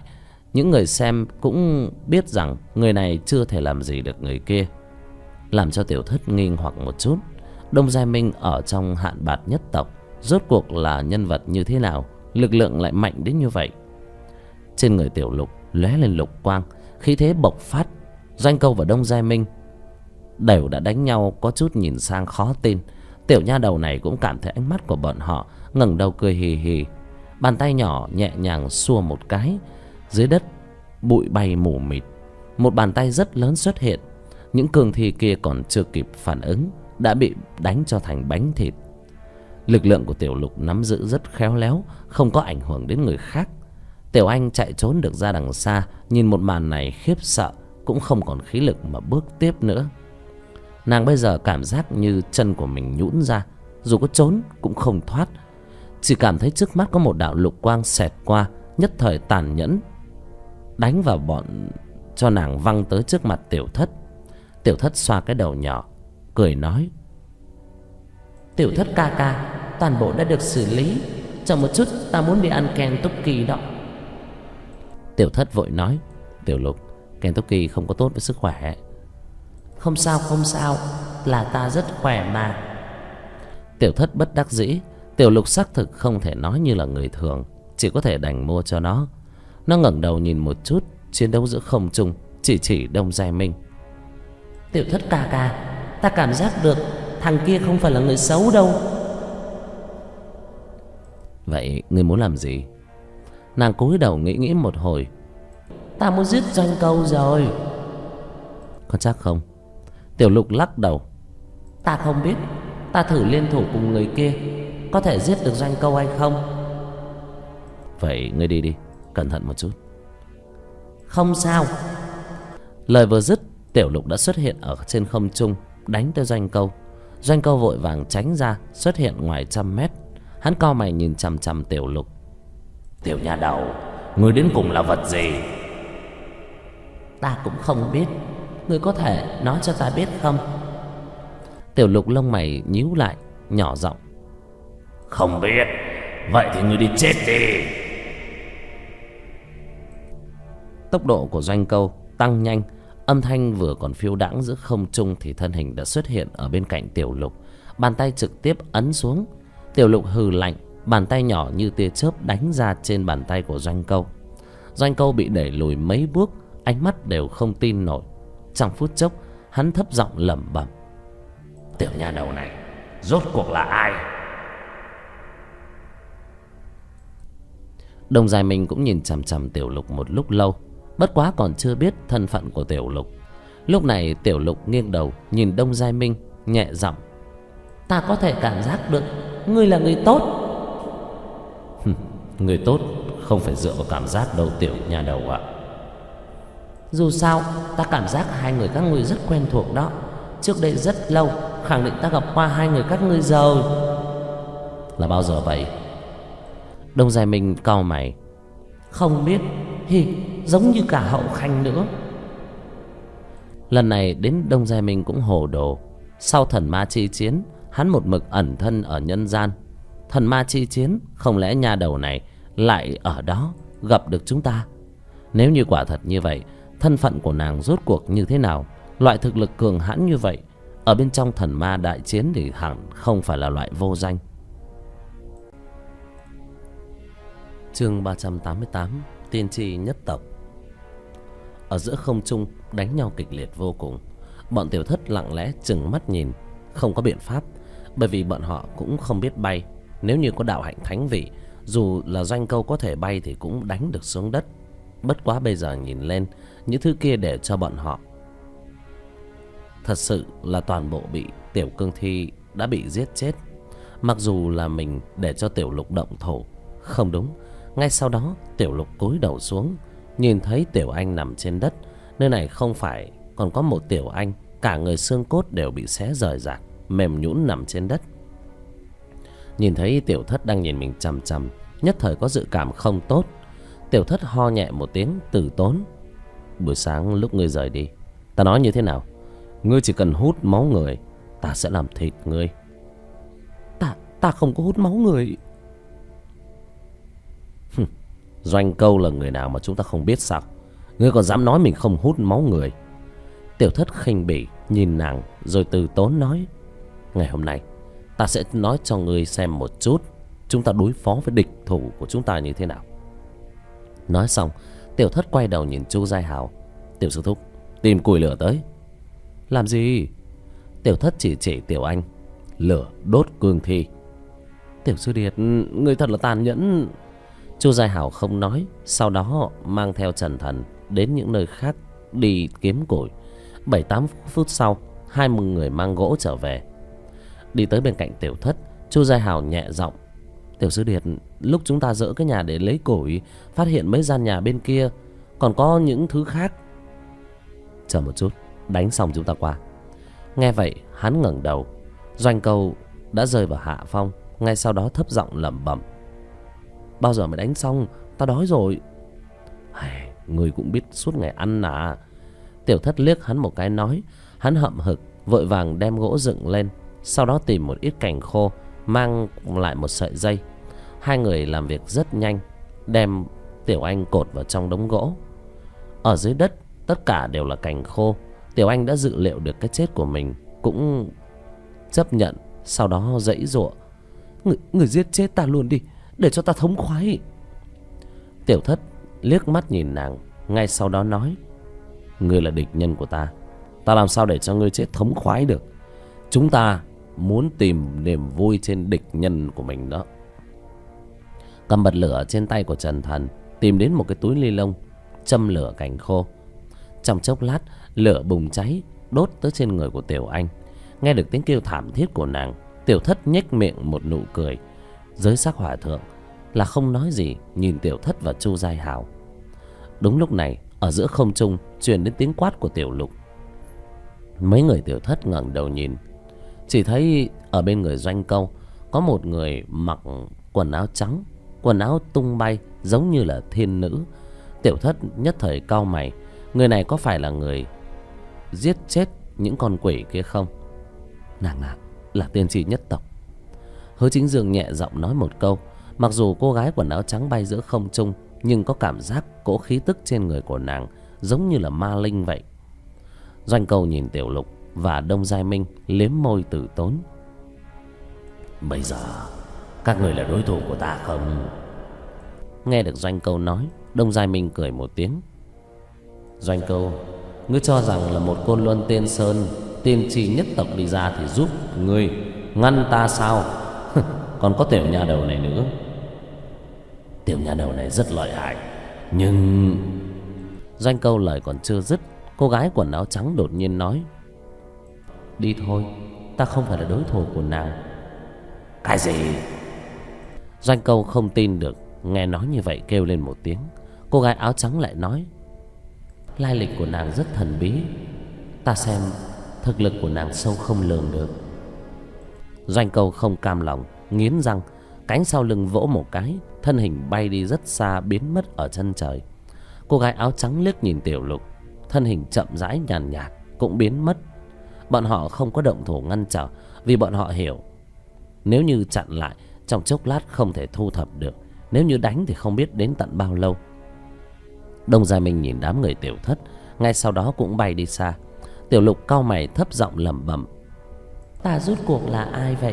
Những người xem cũng biết rằng người này chưa thể làm gì được người kia. Làm cho Tiểu Thất nghi hoặc một chút, Đông Giai Minh ở trong Hạn Bạt nhất tộc rốt cuộc là nhân vật như thế nào, lực lượng lại mạnh đến như vậy. Trên người Tiểu Lục lóe lên lục quang, khí thế bộc phát. Doanh Câu và Đông Giai Minh đều đã đánh nhau có chút nhìn sang khó tin. Tiểu nha đầu này cũng cảm thấy ánh mắt của bọn họ, ngẩng đầu cười hì hì. Bàn tay nhỏ nhẹ nhàng xua một cái, dưới đất bụi bay mù mịt. Một bàn tay rất lớn xuất hiện. Những cương thi kia còn chưa kịp phản ứng đã bị đánh cho thành bánh thịt. Lực lượng của Tiểu Lục nắm giữ rất khéo léo, không có ảnh hưởng đến người khác. Tiểu Anh chạy trốn được ra đằng xa, nhìn một màn này khiếp sợ, cũng không còn khí lực mà bước tiếp nữa. Nàng bây giờ cảm giác như chân của mình nhũn ra, dù có trốn cũng không thoát. Chỉ cảm thấy trước mắt có một đạo lục quang xẹt qua, nhất thời tàn nhẫn đánh vào bọn, cho nàng văng tới trước mặt Tiểu Thất. Tiểu Thất xoa cái đầu nhỏ, cười nói: Tiểu Thất ca ca, toàn bộ đã được xử lý. Chờ một chút, ta muốn đi ăn Kentucky đó. Tiểu Thất vội nói: Tiểu Lục, Kentucky không có tốt với sức khỏe. Không sao, không sao, là ta rất khỏe mà. Tiểu Thất bất đắc dĩ. Tiểu Lục xác thực không thể nói như là người thường, chỉ có thể đành mua cho nó. Nó ngẩng đầu nhìn một chút chiến đấu giữa không trung, chỉ Đông Giai Minh: Tiểu Thất ca ca, ta cảm giác được thằng kia không phải là người xấu đâu. Vậy ngươi muốn làm gì? Nàng cúi đầu nghĩ một hồi: Ta muốn giết Doanh Câu rồi. Có chắc không? Tiểu Lục lắc đầu: Ta không biết. Ta thử liên thủ cùng người kia, có thể giết được Doanh Câu hay không? Vậy ngươi đi đi, cẩn thận một chút. Không sao. Lời vừa dứt, Tiểu Lục đã xuất hiện ở trên không trung, đánh tới Doanh Câu. Doanh Câu vội vàng tránh ra, xuất hiện ngoài 100 mét. Hắn cau mày nhìn chằm chằm Tiểu Lục: Tiểu nha đầu, ngươi đến cùng là vật gì? Ta cũng không biết. Ngươi có thể nói cho ta biết không? Tiểu Lục lông mày nhíu lại, nhỏ giọng: Không biết. Vậy thì ngươi đi chết đi. Tốc độ của Doanh Câu tăng nhanh. Âm thanh vừa còn phiêu đãng giữa không trung thì thân hình đã xuất hiện ở bên cạnh Tiểu Lục. Bàn tay trực tiếp ấn xuống. Tiểu Lục hừ lạnh, bàn tay nhỏ như tia chớp đánh ra trên bàn tay của Doanh Câu. Doanh Câu bị đẩy lùi mấy bước, ánh mắt đều không tin nổi. Trong phút chốc, hắn thấp giọng lẩm bẩm: Tiểu nha đầu này rốt cuộc là ai? Đông Giai Minh cũng nhìn chằm chằm Tiểu Lục một lúc lâu, bất quá còn chưa biết thân phận của Tiểu Lục. Lúc này Tiểu Lục nghiêng đầu nhìn Đông Giai Minh, nhẹ giọng: Ta có thể cảm giác được ngươi là người tốt. Người tốt không phải dựa vào cảm giác đâu Tiểu nha đầu ạ. Dù sao ta cảm giác hai người các ngươi rất quen thuộc đó. Trước đây rất lâu, khẳng định ta gặp qua hai người các ngươi rồi. Là bao giờ vậy? Đông Giai Minh cau mày: Không biết. Giống như cả Hậu Khanh nữa. Lần này đến Đông Giai Minh cũng hồ đồ. Sau thần ma chi chiến, hắn một mực ẩn thân ở nhân gian. Thần ma chi chiến, không lẽ nha đầu này lại ở đó gặp được chúng ta? Nếu như quả thật như vậy, thân phận của nàng rốt cuộc như thế nào? Loại thực lực cường hãn như vậy, ở bên trong thần ma đại chiến thì hẳn không phải là loại vô danh. Chương 388: Tiên tri nhất tộc. Ở giữa không trung đánh nhau kịch liệt vô cùng. Bọn Tiểu Thất lặng lẽ trừng mắt nhìn, không có biện pháp, bởi vì bọn họ cũng không biết bay. Nếu như có đạo hạnh thánh vị, dù là Doanh Câu có thể bay thì cũng đánh được xuống đất. Bất quá bây giờ nhìn lên, những thứ kia để cho bọn họ thật sự là toàn bộ bị tiểu cương thi đã bị giết chết. Mặc dù là mình để cho Tiểu Lục động thổ, không đúng. Ngay sau đó Tiểu Lục cúi đầu xuống, nhìn thấy Tiểu Anh nằm trên đất. Nơi này không phải còn có một Tiểu Anh, cả người xương cốt đều bị xé rời rạc, mềm nhũn nằm trên đất. Nhìn thấy Tiểu Thất đang nhìn mình chằm chằm, nhất thời có dự cảm không tốt. Tiểu Thất ho nhẹ một tiếng từ tốn: Buổi sáng lúc ngươi rời đi, ta nói như thế nào? Ngươi chỉ cần hút máu người, ta sẽ làm thịt ngươi. Ta không có hút máu người. Doanh Câu là người nào mà chúng ta không biết sao? Ngươi còn dám nói mình không hút máu người? Tiểu Thất khinh bỉ nhìn nàng rồi từ tốn nói: ngày hôm nay ta sẽ nói cho ngươi xem một chút chúng ta đối phó với địch thủ của chúng ta như thế nào. Nói xong, Tiểu Thất quay đầu nhìn Chu Giai Hào: Tiểu sư thúc, tìm củi lửa tới. Làm gì? Tiểu Thất chỉ chỉ Tiểu Anh: lửa đốt cương thi. Tiểu sư điệt, người thật là tàn nhẫn. Chu Giai Hào không nói, sau đó mang theo Trần Thần đến những nơi khác đi kiếm củi. 7-8 phút sau, 20 người mang gỗ trở về. Đi tới bên cạnh Tiểu Thất, Chu Giai Hào nhẹ giọng: Tiểu sư điệt, lúc chúng ta dỡ cái nhà để lấy củi, phát hiện mấy gian nhà bên kia còn có những thứ khác. Chờ một chút, đánh xong chúng ta qua. Nghe vậy, hắn ngẩng đầu. Doanh Câu đã rơi vào hạ phong, ngay sau đó thấp giọng lẩm bẩm: bao giờ mới đánh xong, ta đói rồi. Người cũng biết suốt ngày ăn à. Tiểu Thất liếc hắn một cái nói. Hắn hậm hực vội vàng đem gỗ dựng lên, sau đó tìm một ít cành khô, mang lại một sợi dây. Hai người làm việc rất nhanh, đem Tiểu Anh cột vào trong đống gỗ. Ở dưới đất tất cả đều là cành khô. Tiểu Anh đã dự liệu được cái chết của mình, cũng chấp nhận, sau đó giãy giụa: người giết chết ta luôn đi, để cho ta thống khoái. Tiểu Thất liếc mắt nhìn nàng, ngay sau đó nói: ngươi là địch nhân của ta, ta làm sao để cho ngươi chết thống khoái được. Chúng ta muốn tìm niềm vui trên địch nhân của mình đó. Cầm bật lửa trên tay của Trần Thần, tìm đến một cái túi ni lông, châm lửa cành khô. Trong chốc lát, lửa bùng cháy, đốt tới trên người của Tiểu Anh. Nghe được tiếng kêu thảm thiết của nàng, Tiểu Thất nhếch miệng một nụ cười. Giới sắc hòa thượng là không nói gì, nhìn Tiểu Thất và Chu Giai Hào. Đúng lúc này, ở giữa không trung truyền đến tiếng quát của Tiểu Lục. Mấy người Tiểu Thất ngẩng đầu nhìn, chỉ thấy ở bên người Doanh Câu có một người mặc quần áo trắng, quần áo tung bay giống như là thiên nữ. Tiểu Thất nhất thời cau mày, người này có phải là người giết chết những con quỷ kia không? Nàng là tiên tri nhất tộc. Hứa Chính Dương nhẹ giọng nói một câu. Mặc dù cô gái quần áo trắng bay giữa không trung, nhưng có cảm giác cỗ khí tức trên người của nàng giống như là ma linh vậy. Doanh Câu nhìn Tiểu Lục và Đông Giai Minh liếm môi từ tốn: bây giờ các người là đối thủ của ta không? Nghe được Doanh Câu nói, Đông Giai Minh cười một tiếng: Doanh Câu, ngươi cho rằng là một Côn Luân Tiên Sơn tiên tri nhất tộc đi ra thì giúp ngươi ngăn ta sao? Còn có tiểu nha đầu này nữa. Tiểu nha đầu này rất lợi hại, nhưng... Doanh Câu lời còn chưa dứt, cô gái quần áo trắng đột nhiên nói: đi thôi, ta không phải là đối thủ của nàng. Cái gì? Doanh Câu không tin được, nghe nói như vậy kêu lên một tiếng. Cô gái áo trắng lại nói: lai lịch của nàng rất thần bí, ta xem thực lực của nàng sâu không lường được. Doanh Câu không cam lòng, nghiến răng, cánh sau lưng vỗ một cái, thân hình bay đi rất xa, biến mất ở chân trời. Cô gái áo trắng liếc nhìn Tiểu Lục, thân hình chậm rãi nhàn nhạt cũng biến mất. Bọn họ không có động thủ ngăn trở, vì bọn họ hiểu nếu như chặn lại, trong chốc lát không thể thu thập được. Nếu như đánh thì không biết đến tận bao lâu. Đông Gia Minh nhìn đám người Tiểu Thất, ngay sau đó cũng bay đi xa. Tiểu Lục cau mày thấp giọng lẩm bẩm: ta rốt cuộc là ai vậy?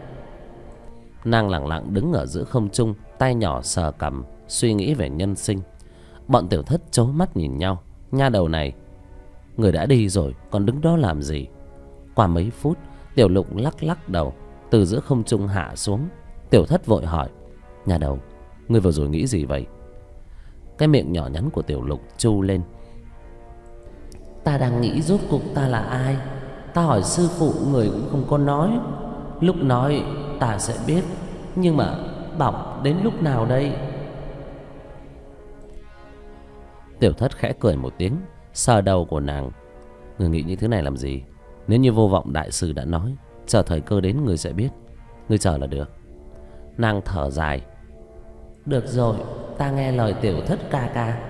Nàng lẳng lặng đứng ở giữa không trung, tay nhỏ sờ cằm, suy nghĩ về nhân sinh. Bọn Tiểu Thất trố mắt nhìn nhau. Nha đầu này, người đã đi rồi còn đứng đó làm gì? Qua mấy phút, Tiểu Lục lắc lắc đầu, từ giữa không trung hạ xuống. Tiểu Thất vội hỏi: nha đầu, ngươi vừa rồi nghĩ gì vậy? Cái miệng nhỏ nhắn của Tiểu Lục chu lên: ta đang nghĩ rốt cuộc ta là ai. Ta hỏi sư phụ, người cũng không có nói. Lúc nói ta sẽ biết, nhưng mà bảo đến lúc nào đây? Tiểu Thất khẽ cười một tiếng, sờ đầu của nàng: người nghĩ như thế này làm gì? Nếu như Vô Vọng đại sư đã nói, chờ thời cơ đến người sẽ biết. Người chờ là được. Nàng thở dài: được rồi, ta nghe lời Tiểu Thất ca ca.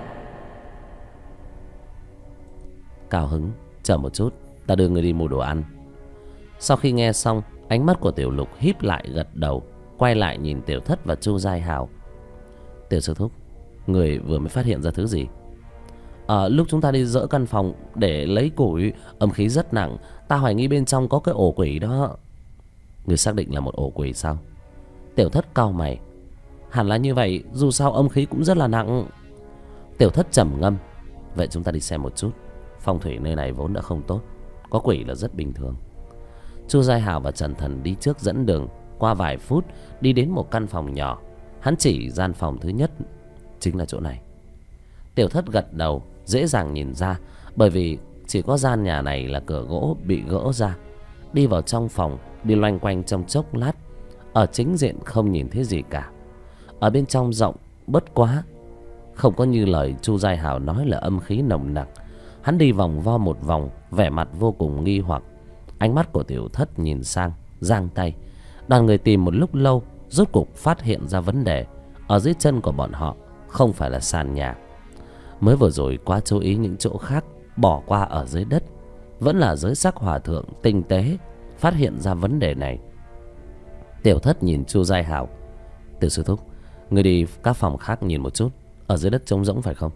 Cao hứng, chờ một chút, ta đưa người đi mua đồ ăn. Sau khi nghe xong, ánh mắt của Tiểu Lục híp lại, gật đầu, quay lại nhìn Tiểu Thất và Chu Giai Hào: tiểu sư thúc, Người vừa mới phát hiện ra thứ gì? Lúc chúng ta đi dỡ căn phòng để lấy củi, âm khí rất nặng. Ta hoài nghi bên trong có cái ổ quỷ đó. Người xác định là một ổ quỷ sao? Tiểu Thất cau mày. Hẳn là như vậy, dù sao âm khí cũng rất là nặng. Tiểu Thất trầm ngâm. Vậy chúng ta đi xem một chút. Phong thủy nơi này vốn đã không tốt, có quỷ là rất bình thường. Chu Giai Hào và Trần Thần đi trước dẫn đường. Qua vài phút đi đến một căn phòng nhỏ. Hắn chỉ gian phòng thứ nhất chính là chỗ này. Tiểu Thất gật đầu, dễ dàng nhìn ra, bởi vì chỉ có gian nhà này là cửa gỗ bị gỡ ra. Đi vào trong phòng, đi loanh quanh trong chốc lát. Ở chính diện không nhìn thấy gì cả. Ở bên trong rộng bất quá, không có như lời Chu Giai Hào nói là âm khí nồng nặc. Hắn đi vòng vo một vòng, vẻ mặt vô cùng nghi hoặc. Ánh mắt của Tiểu Thất nhìn sang, giang tay. Đoàn người tìm một lúc lâu, rốt cục phát hiện ra vấn đề. Ở dưới chân của bọn họ không phải là sàn nhà. Mới vừa rồi quá chú ý những chỗ khác, bỏ qua ở dưới đất. Vẫn là giới sắc hòa thượng tinh tế phát hiện ra vấn đề này. Tiểu Thất nhìn Chu Giai Hào. Tiểu sư thúc, người đi các phòng khác nhìn một chút. Ở dưới đất trống rỗng phải không?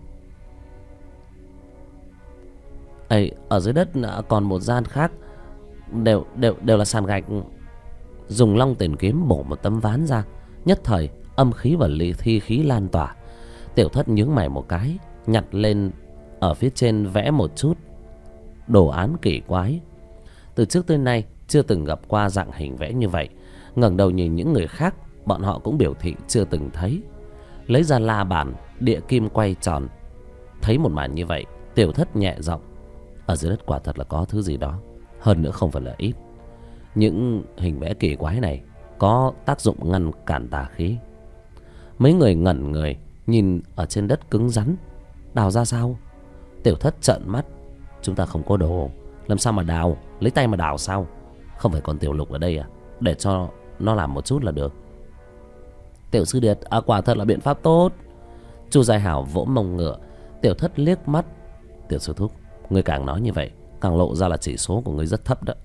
Ở dưới đất còn một gian khác, đều là sàn gạch. Dùng long tiền kiếm bổ một tấm ván ra, nhất thời âm khí và thi khí lan tỏa. Tiểu Thất nhướng mày một cái, nhặt lên ở phía trên vẽ một chút đồ án kỳ quái. Từ trước tới nay chưa từng gặp qua dạng hình vẽ như vậy. Ngẩng đầu nhìn những người khác, bọn họ cũng biểu thị chưa từng thấy. Lấy ra la bàn, địa kim quay tròn. Thấy một màn như vậy, Tiểu Thất nhẹ giọng. Ở dưới đất quả thật là có thứ gì đó, hơn nữa không phải là ít. Những hình vẽ kỳ quái này có tác dụng ngăn cản tà khí. Mấy người ngẩn người nhìn ở trên đất cứng rắn. Đào ra sao? Tiểu Thất trợn mắt. Chúng ta không có đồ, làm sao mà đào? Lấy tay mà đào sao? Không phải còn Tiểu Lục ở đây à? Để cho nó làm một chút là được. Tiểu sư điệt, quả thật là biện pháp tốt. Chu Giai Hảo vỗ mông ngựa. Tiểu Thất liếc mắt. Tiểu sư thúc, ngươi càng nói như vậy càng lộ ra là chỉ số của ngươi rất thấp đó.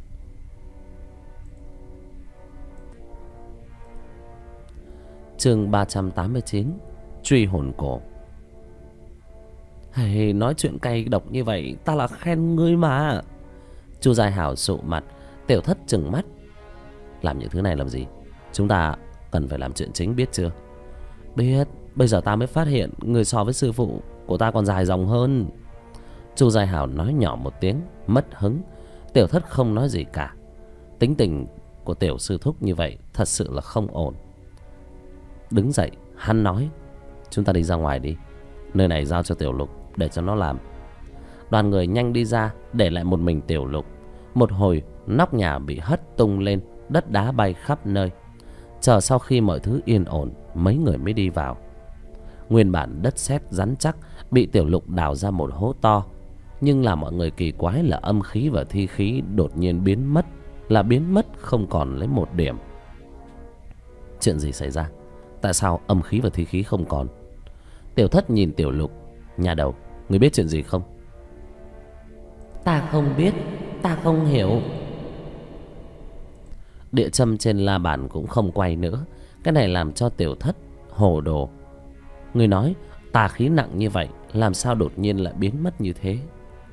Chương 389, truy hồn cổ. Hey, nói chuyện cay độc như vậy ta là khen ngươi mà. Chu Giai Hảo sụ mặt. Tiểu Thất trừng mắt. Làm những thứ này làm gì? Chúng ta cần phải làm chuyện chính, biết chưa? Biết. Bây giờ ta mới phát hiện người so với sư phụ của ta còn dài dòng hơn. Chu Giai Hảo nói nhỏ một tiếng, mất hứng. Tiểu Thất không nói gì cả. Tính tình của tiểu sư thúc như vậy thật sự là không ổn. Đứng dậy hắn nói, chúng ta đi ra ngoài đi. Nơi này giao cho Tiểu Lục để cho nó làm. Đoàn người nhanh đi ra, để lại một mình Tiểu Lục. Một hồi nóc nhà bị hất tung lên, đất đá bay khắp nơi. Chờ sau khi mọi thứ yên ổn, mấy người mới đi vào. Nguyên bản đất sét rắn chắc bị Tiểu Lục đào ra một hố to. Nhưng làm mọi người kỳ quái là âm khí và thi khí đột nhiên biến mất. Là biến mất không còn lấy một điểm. Chuyện gì xảy ra? Tại sao âm khí và thi khí không còn? Tiểu Thất nhìn Tiểu Lục. Nhà đầu, người biết chuyện gì không? Ta không biết, ta không hiểu. Địa châm trên la bàn cũng không quay nữa. Cái này làm cho Tiểu Thất hồ đồ. Người nói tà khí nặng như vậy, làm sao đột nhiên lại biến mất như thế?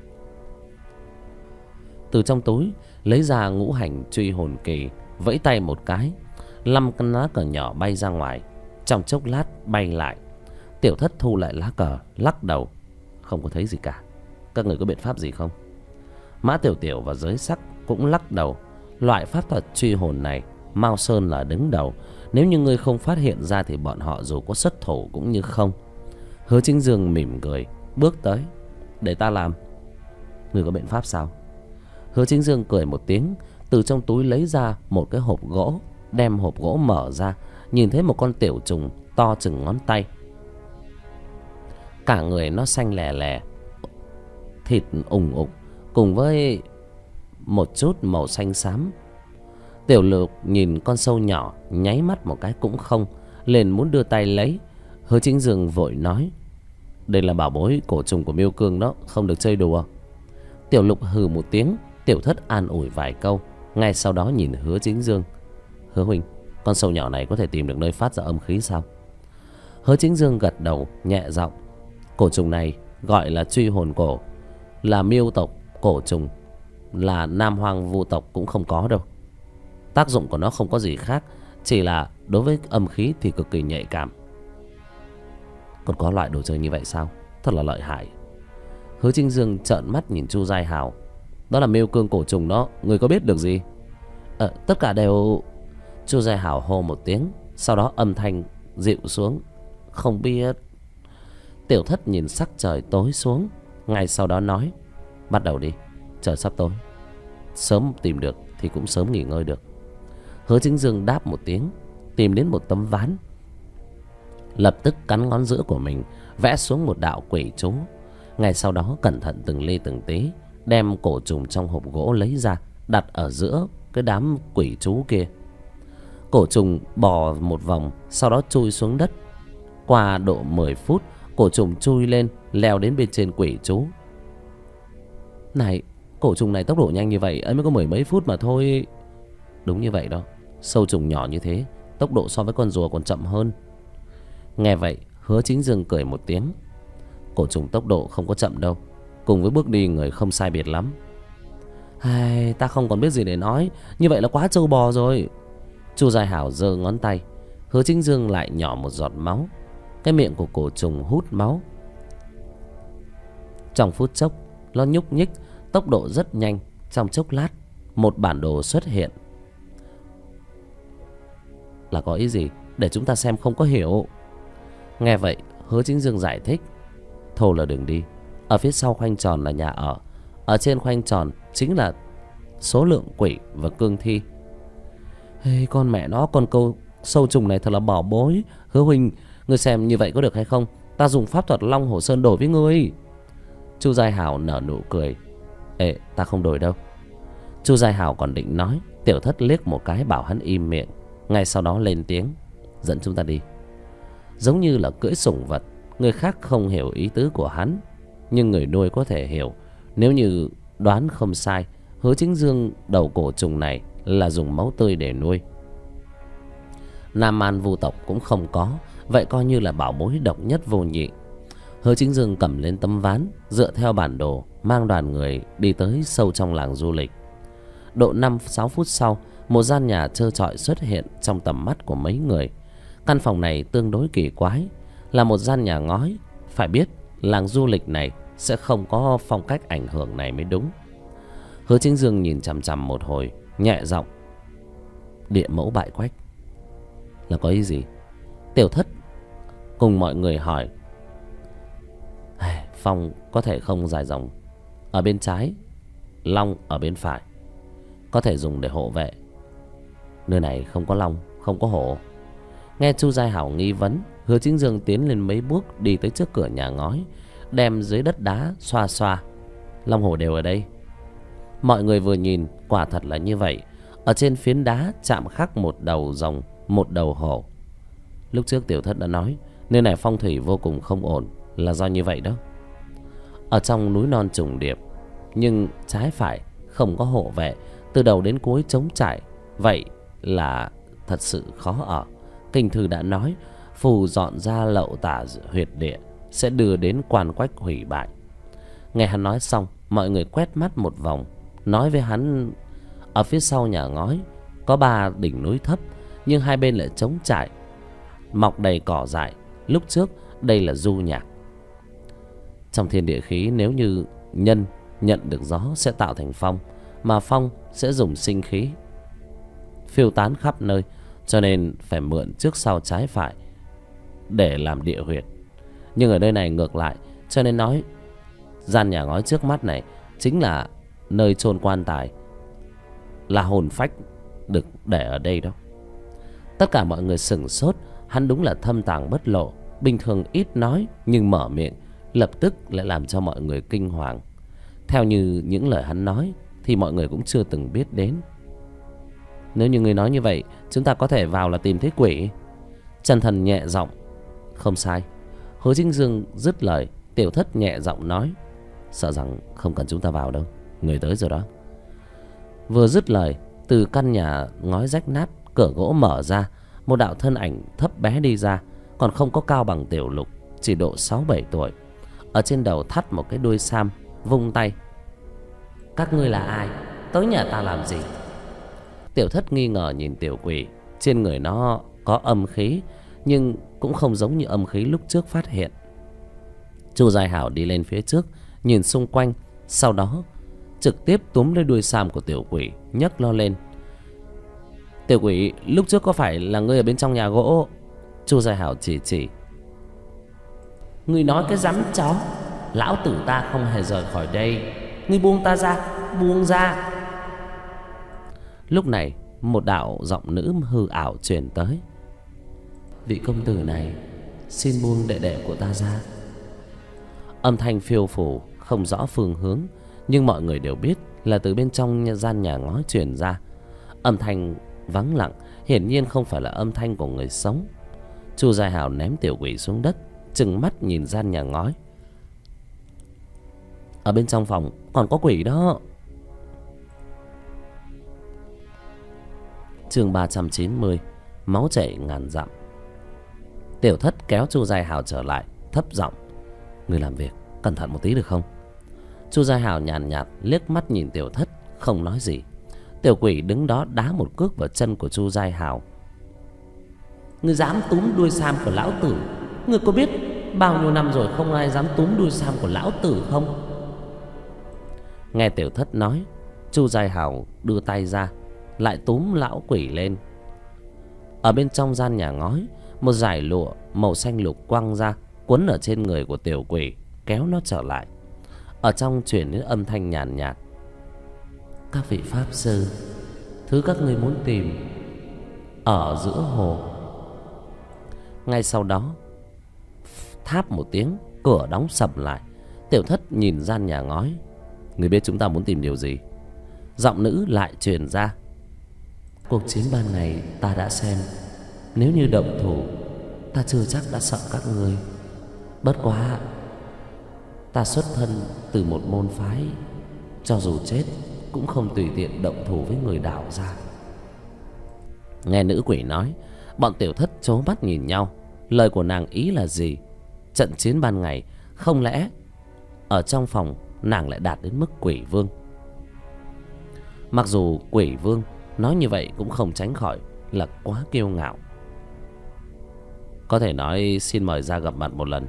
Từ trong túi lấy ra ngũ hành truy hồn kỳ, vẫy tay một cái, 5 con lá cờ nhỏ bay ra ngoài. Trong chốc lát bay lại. Tiểu Thất thu lại lá cờ, lắc đầu. Không có thấy gì cả. Các người có biện pháp gì không? Mã Tiểu Tiểu và Giới Sắc cũng lắc đầu. Loại pháp thuật truy hồn này Mao Sơn là đứng đầu. Nếu như ngươi không phát hiện ra thì bọn họ dù có xuất thủ cũng như không. Hứa Chính Dương mỉm cười, bước tới. Để ta làm. Ngươi có biện pháp sao? Hứa Chính Dương cười một tiếng, từ trong túi lấy ra một cái hộp gỗ. Đem hộp gỗ mở ra, nhìn thấy một con tiểu trùng to chừng ngón tay. Cả người nó xanh lè lè, thịt ủng ục, cùng với một chút màu xanh xám. Tiểu Lục nhìn con sâu nhỏ, nháy mắt một cái cũng không, liền muốn đưa tay lấy. Hứa Chính Dương vội nói, đây là bảo bối cổ trùng của Miêu Cương đó, không được chơi đùa. Tiểu Lục hừ một tiếng. Tiểu Thất an ủi vài câu, ngay sau đó nhìn Hứa Chính Dương. Hứa huynh, con sâu nhỏ này có thể tìm được nơi phát ra âm khí sao? Hứa Chính Dương gật đầu nhẹ giọng. Cổ trùng này gọi là truy hồn cổ, là miêu tộc cổ trùng, là Nam Hoang Vu tộc cũng không có đâu. Tác dụng của nó không có gì khác, chỉ là đối với âm khí thì cực kỳ nhạy cảm. Còn có loại đồ chơi như vậy sao? Thật là lợi hại. Hứa Chính Dương trợn mắt nhìn Chu Giai Hào. Đó là miêu cương cổ trùng đó, người có biết được gì? Tất cả đều... Chu Giai Hào hô một tiếng, sau đó âm thanh dịu xuống. Không biết. Tiểu Thất nhìn sắc trời tối xuống, ngay sau đó nói: bắt đầu đi, trời sắp tối, sớm tìm được thì cũng sớm nghỉ ngơi được. Hứa Chính Dương đáp một tiếng, tìm đến một tấm ván, lập tức cắn ngón giữa của mình vẽ xuống một đạo quỷ chú. Ngay sau đó cẩn thận từng ly từng tí đem cổ trùng trong hộp gỗ lấy ra, đặt ở giữa cái đám quỷ chú kia. Cổ trùng bò một vòng, sau đó chui xuống đất. Qua độ 10 phút, cổ trùng chui lên, leo đến bên trên quỷ chú. Này, cổ trùng này tốc độ nhanh như vậy ấy mới có 10 mấy phút mà thôi. Đúng như vậy đó, sâu trùng nhỏ như thế, tốc độ so với con rùa còn chậm hơn. Nghe vậy, Hứa Chính Dương cười một tiếng. Cổ trùng tốc độ không có chậm đâu, cùng với bước đi người không sai biệt lắm. Ai, ta không còn biết gì để nói, như vậy là quá trâu bò rồi. Chu Giai Hảo giơ ngón tay, Hứa Chính Dương lại nhỏ một giọt máu. Cái miệng của cổ trùng hút máu. Trong phút chốc, nó nhúc nhích, tốc độ rất nhanh. Trong chốc lát, một bản đồ xuất hiện. Là có ý gì? Để chúng ta xem không có hiểu. Nghe vậy, Hứa Chính Dương giải thích. Thô là đường đi, ở phía sau khoanh tròn là nhà ở, ở trên khoanh tròn chính là số lượng quỷ và cương thi. Hey, con mẹ nó, con câu sâu trùng này thật là bảo bối. Hứa huynh, ngươi xem như vậy có được hay không? Ta dùng pháp thuật Long Hồ Sơn đổi với ngươi. Chu Giai Hảo nở nụ cười. Ê, ta không đổi đâu. Chu Giai Hảo còn định nói, Tiểu Thất liếc một cái bảo hắn im miệng. Ngay sau đó lên tiếng, dẫn chúng ta đi. Giống như là cưỡi sủng vật, người khác không hiểu ý tứ của hắn, nhưng người nuôi có thể hiểu. Nếu như đoán không sai, Hứa Chính Dương đầu cổ trùng này là dùng máu tươi để nuôi. Nam Man Vu tộc cũng không có, vậy coi như là bảo bối độc nhất vô nhị. Hứa Chính Dương cầm lên tấm ván, dựa theo bản đồ mang đoàn người đi tới sâu trong làng du lịch. Độ 5-6 phút sau, một gian nhà trơ trọi xuất hiện trong tầm mắt của mấy người. Căn phòng này tương đối kỳ quái, là một gian nhà ngói. Phải biết làng du lịch này sẽ không có phong cách ảnh hưởng này mới đúng. Hứa Chính Dương nhìn chằm chằm một hồi, nhẹ giọng. Địa mẫu bại quách là có ý gì? Tiểu Thất cùng mọi người hỏi. Phong có thể không dài dòng ở bên trái, long ở bên phải, có thể dùng để hộ vệ. Nơi này không có long, không có hổ. Nghe Chu Giai Hảo nghi vấn, Hứa Chính Dương tiến lên mấy bước, đi tới trước cửa nhà ngói, đem dưới đất đá xoa xoa. Long hổ đều ở đây. Mọi người vừa nhìn, quả thật là như vậy. Ở trên phiến đá chạm khắc một đầu rồng, một đầu hổ. Lúc trước Tiểu Thất đã nói nơi này phong thủy vô cùng không ổn, là do như vậy đó. Ở trong núi non trùng điệp, nhưng trái phải không có hộ vệ, từ đầu đến cuối trống trải, vậy là thật sự khó ở. Kinh thư đã nói, phù dọn ra lậu tả huyệt địa sẽ đưa đến quan quách hủy bại. Nghe hắn nói xong, mọi người quét mắt một vòng, nói với hắn, ở phía sau nhà ngói có 3 đỉnh núi thấp, nhưng hai bên lại trống trải, mọc đầy cỏ dại. Lúc trước đây là du nhạc. Trong thiên địa khí, nếu như nhân nhận được gió sẽ tạo thành phong, mà phong sẽ dùng sinh khí phiêu tán khắp nơi, cho nên phải mượn trước sau trái phải để làm địa huyệt. Nhưng ở nơi này ngược lại, cho nên nói gian nhà ngói trước mắt này chính là nơi chôn quan tài, là hồn phách được để ở đây đó. Tất cả mọi người sửng sốt. Hắn đúng là thâm tàng bất lộ, bình thường ít nói, nhưng mở miệng lập tức lại làm cho mọi người kinh hoàng. Theo như những lời hắn nói thì mọi người cũng chưa từng biết đến. Nếu như người nói như vậy, chúng ta có thể vào là tìm thấy quỷ. Trần Thần nhẹ giọng. Không sai. Hứa Chính Dương dứt lời, Tiểu Thất nhẹ giọng nói, sợ rằng không cần chúng ta vào đâu, người tới rồi đó. Vừa dứt lời, từ căn nhà ngói rách nát, cửa gỗ mở ra, một đạo thân ảnh thấp bé đi ra. còn không có cao bằng Tiểu Lục, chỉ độ 6-7 tuổi. Ở trên đầu thắt một cái đuôi sam, vung tay: "Các ngươi là ai? Tới nhà ta làm gì?" Tiểu Thất nghi ngờ nhìn Tiểu Quỷ. Trên người nó có âm khí, nhưng cũng không giống như âm khí lúc trước phát hiện. Chu Giai Hảo đi lên phía trước, nhìn xung quanh, sau đó trực tiếp túm lấy đuôi sam của Tiểu Quỷ, nhấc lo lên: "Tiểu Quỷ, lúc trước có phải là ngươi ở bên trong nhà gỗ?" Chu Giai Hảo chỉ: "Ngươi nói cái rắm chó, lão tử ta không hề rời khỏi đây. Ngươi buông ta ra, buông ra." Lúc này một đạo giọng nữ hư ảo truyền tới: "Vị công tử này, xin buông đệ đệ của ta ra." Âm thanh phiêu phù, không rõ phương hướng, nhưng mọi người đều biết là từ bên trong gian nhà ngói truyền ra. Âm thanh vắng lặng, hiển nhiên không phải là âm thanh của người sống. Chu Giai Hảo ném Tiểu Quỷ xuống đất, trừng mắt nhìn gian nhà ngói: "Ở bên trong phòng còn có quỷ đó." Chương 390: Máu chảy ngàn dặm. Tiểu Thất kéo Chu Giai Hảo trở lại, thấp giọng: "Người làm việc cẩn thận một tí được không?" Chu Giai Hảo nhàn nhạt liếc mắt nhìn Tiểu Thất, không nói gì. Tiểu Quỷ đứng đó đá một cước vào chân của Chu Giai Hảo: "Ngươi dám túm đuôi sam của lão tử? Ngươi có biết bao nhiêu năm rồi không ai dám túm đuôi sam của lão tử không?" Nghe Tiểu Thất nói, Chu Giai Hảo đưa tay ra, lại túm lão quỷ lên. Ở bên trong gian nhà ngói, một dải lụa màu xanh lục quăng ra, quấn ở trên người của Tiểu Quỷ, kéo nó trở lại. Ở trong truyền đến âm thanh nhàn nhạt: "Các vị pháp sư, thứ các ngươi muốn tìm ở giữa hồ." Ngay sau đó, tháp một tiếng, cửa đóng sập lại. Tiểu Thất nhìn gian nhà ngói: "Người biết chúng ta muốn tìm điều gì?" Giọng nữ lại truyền ra: "Cuộc chiến ban ngày ta đã xem, nếu như động thủ, ta chưa chắc đã sợ các ngươi. Bất quá ta xuất thân từ một môn phái, cho dù chết cũng không tùy tiện động thủ với người đạo gia." Nghe nữ quỷ nói, bọn Tiểu Thất trố mắt nhìn nhau. Lời của nàng ý là gì? Trận chiến ban ngày, không lẽ ở trong phòng nàng lại đạt đến mức quỷ vương? Mặc dù quỷ vương nói như vậy cũng không tránh khỏi là quá kiêu ngạo. Có thể nói xin mời ra gặp mặt một lần.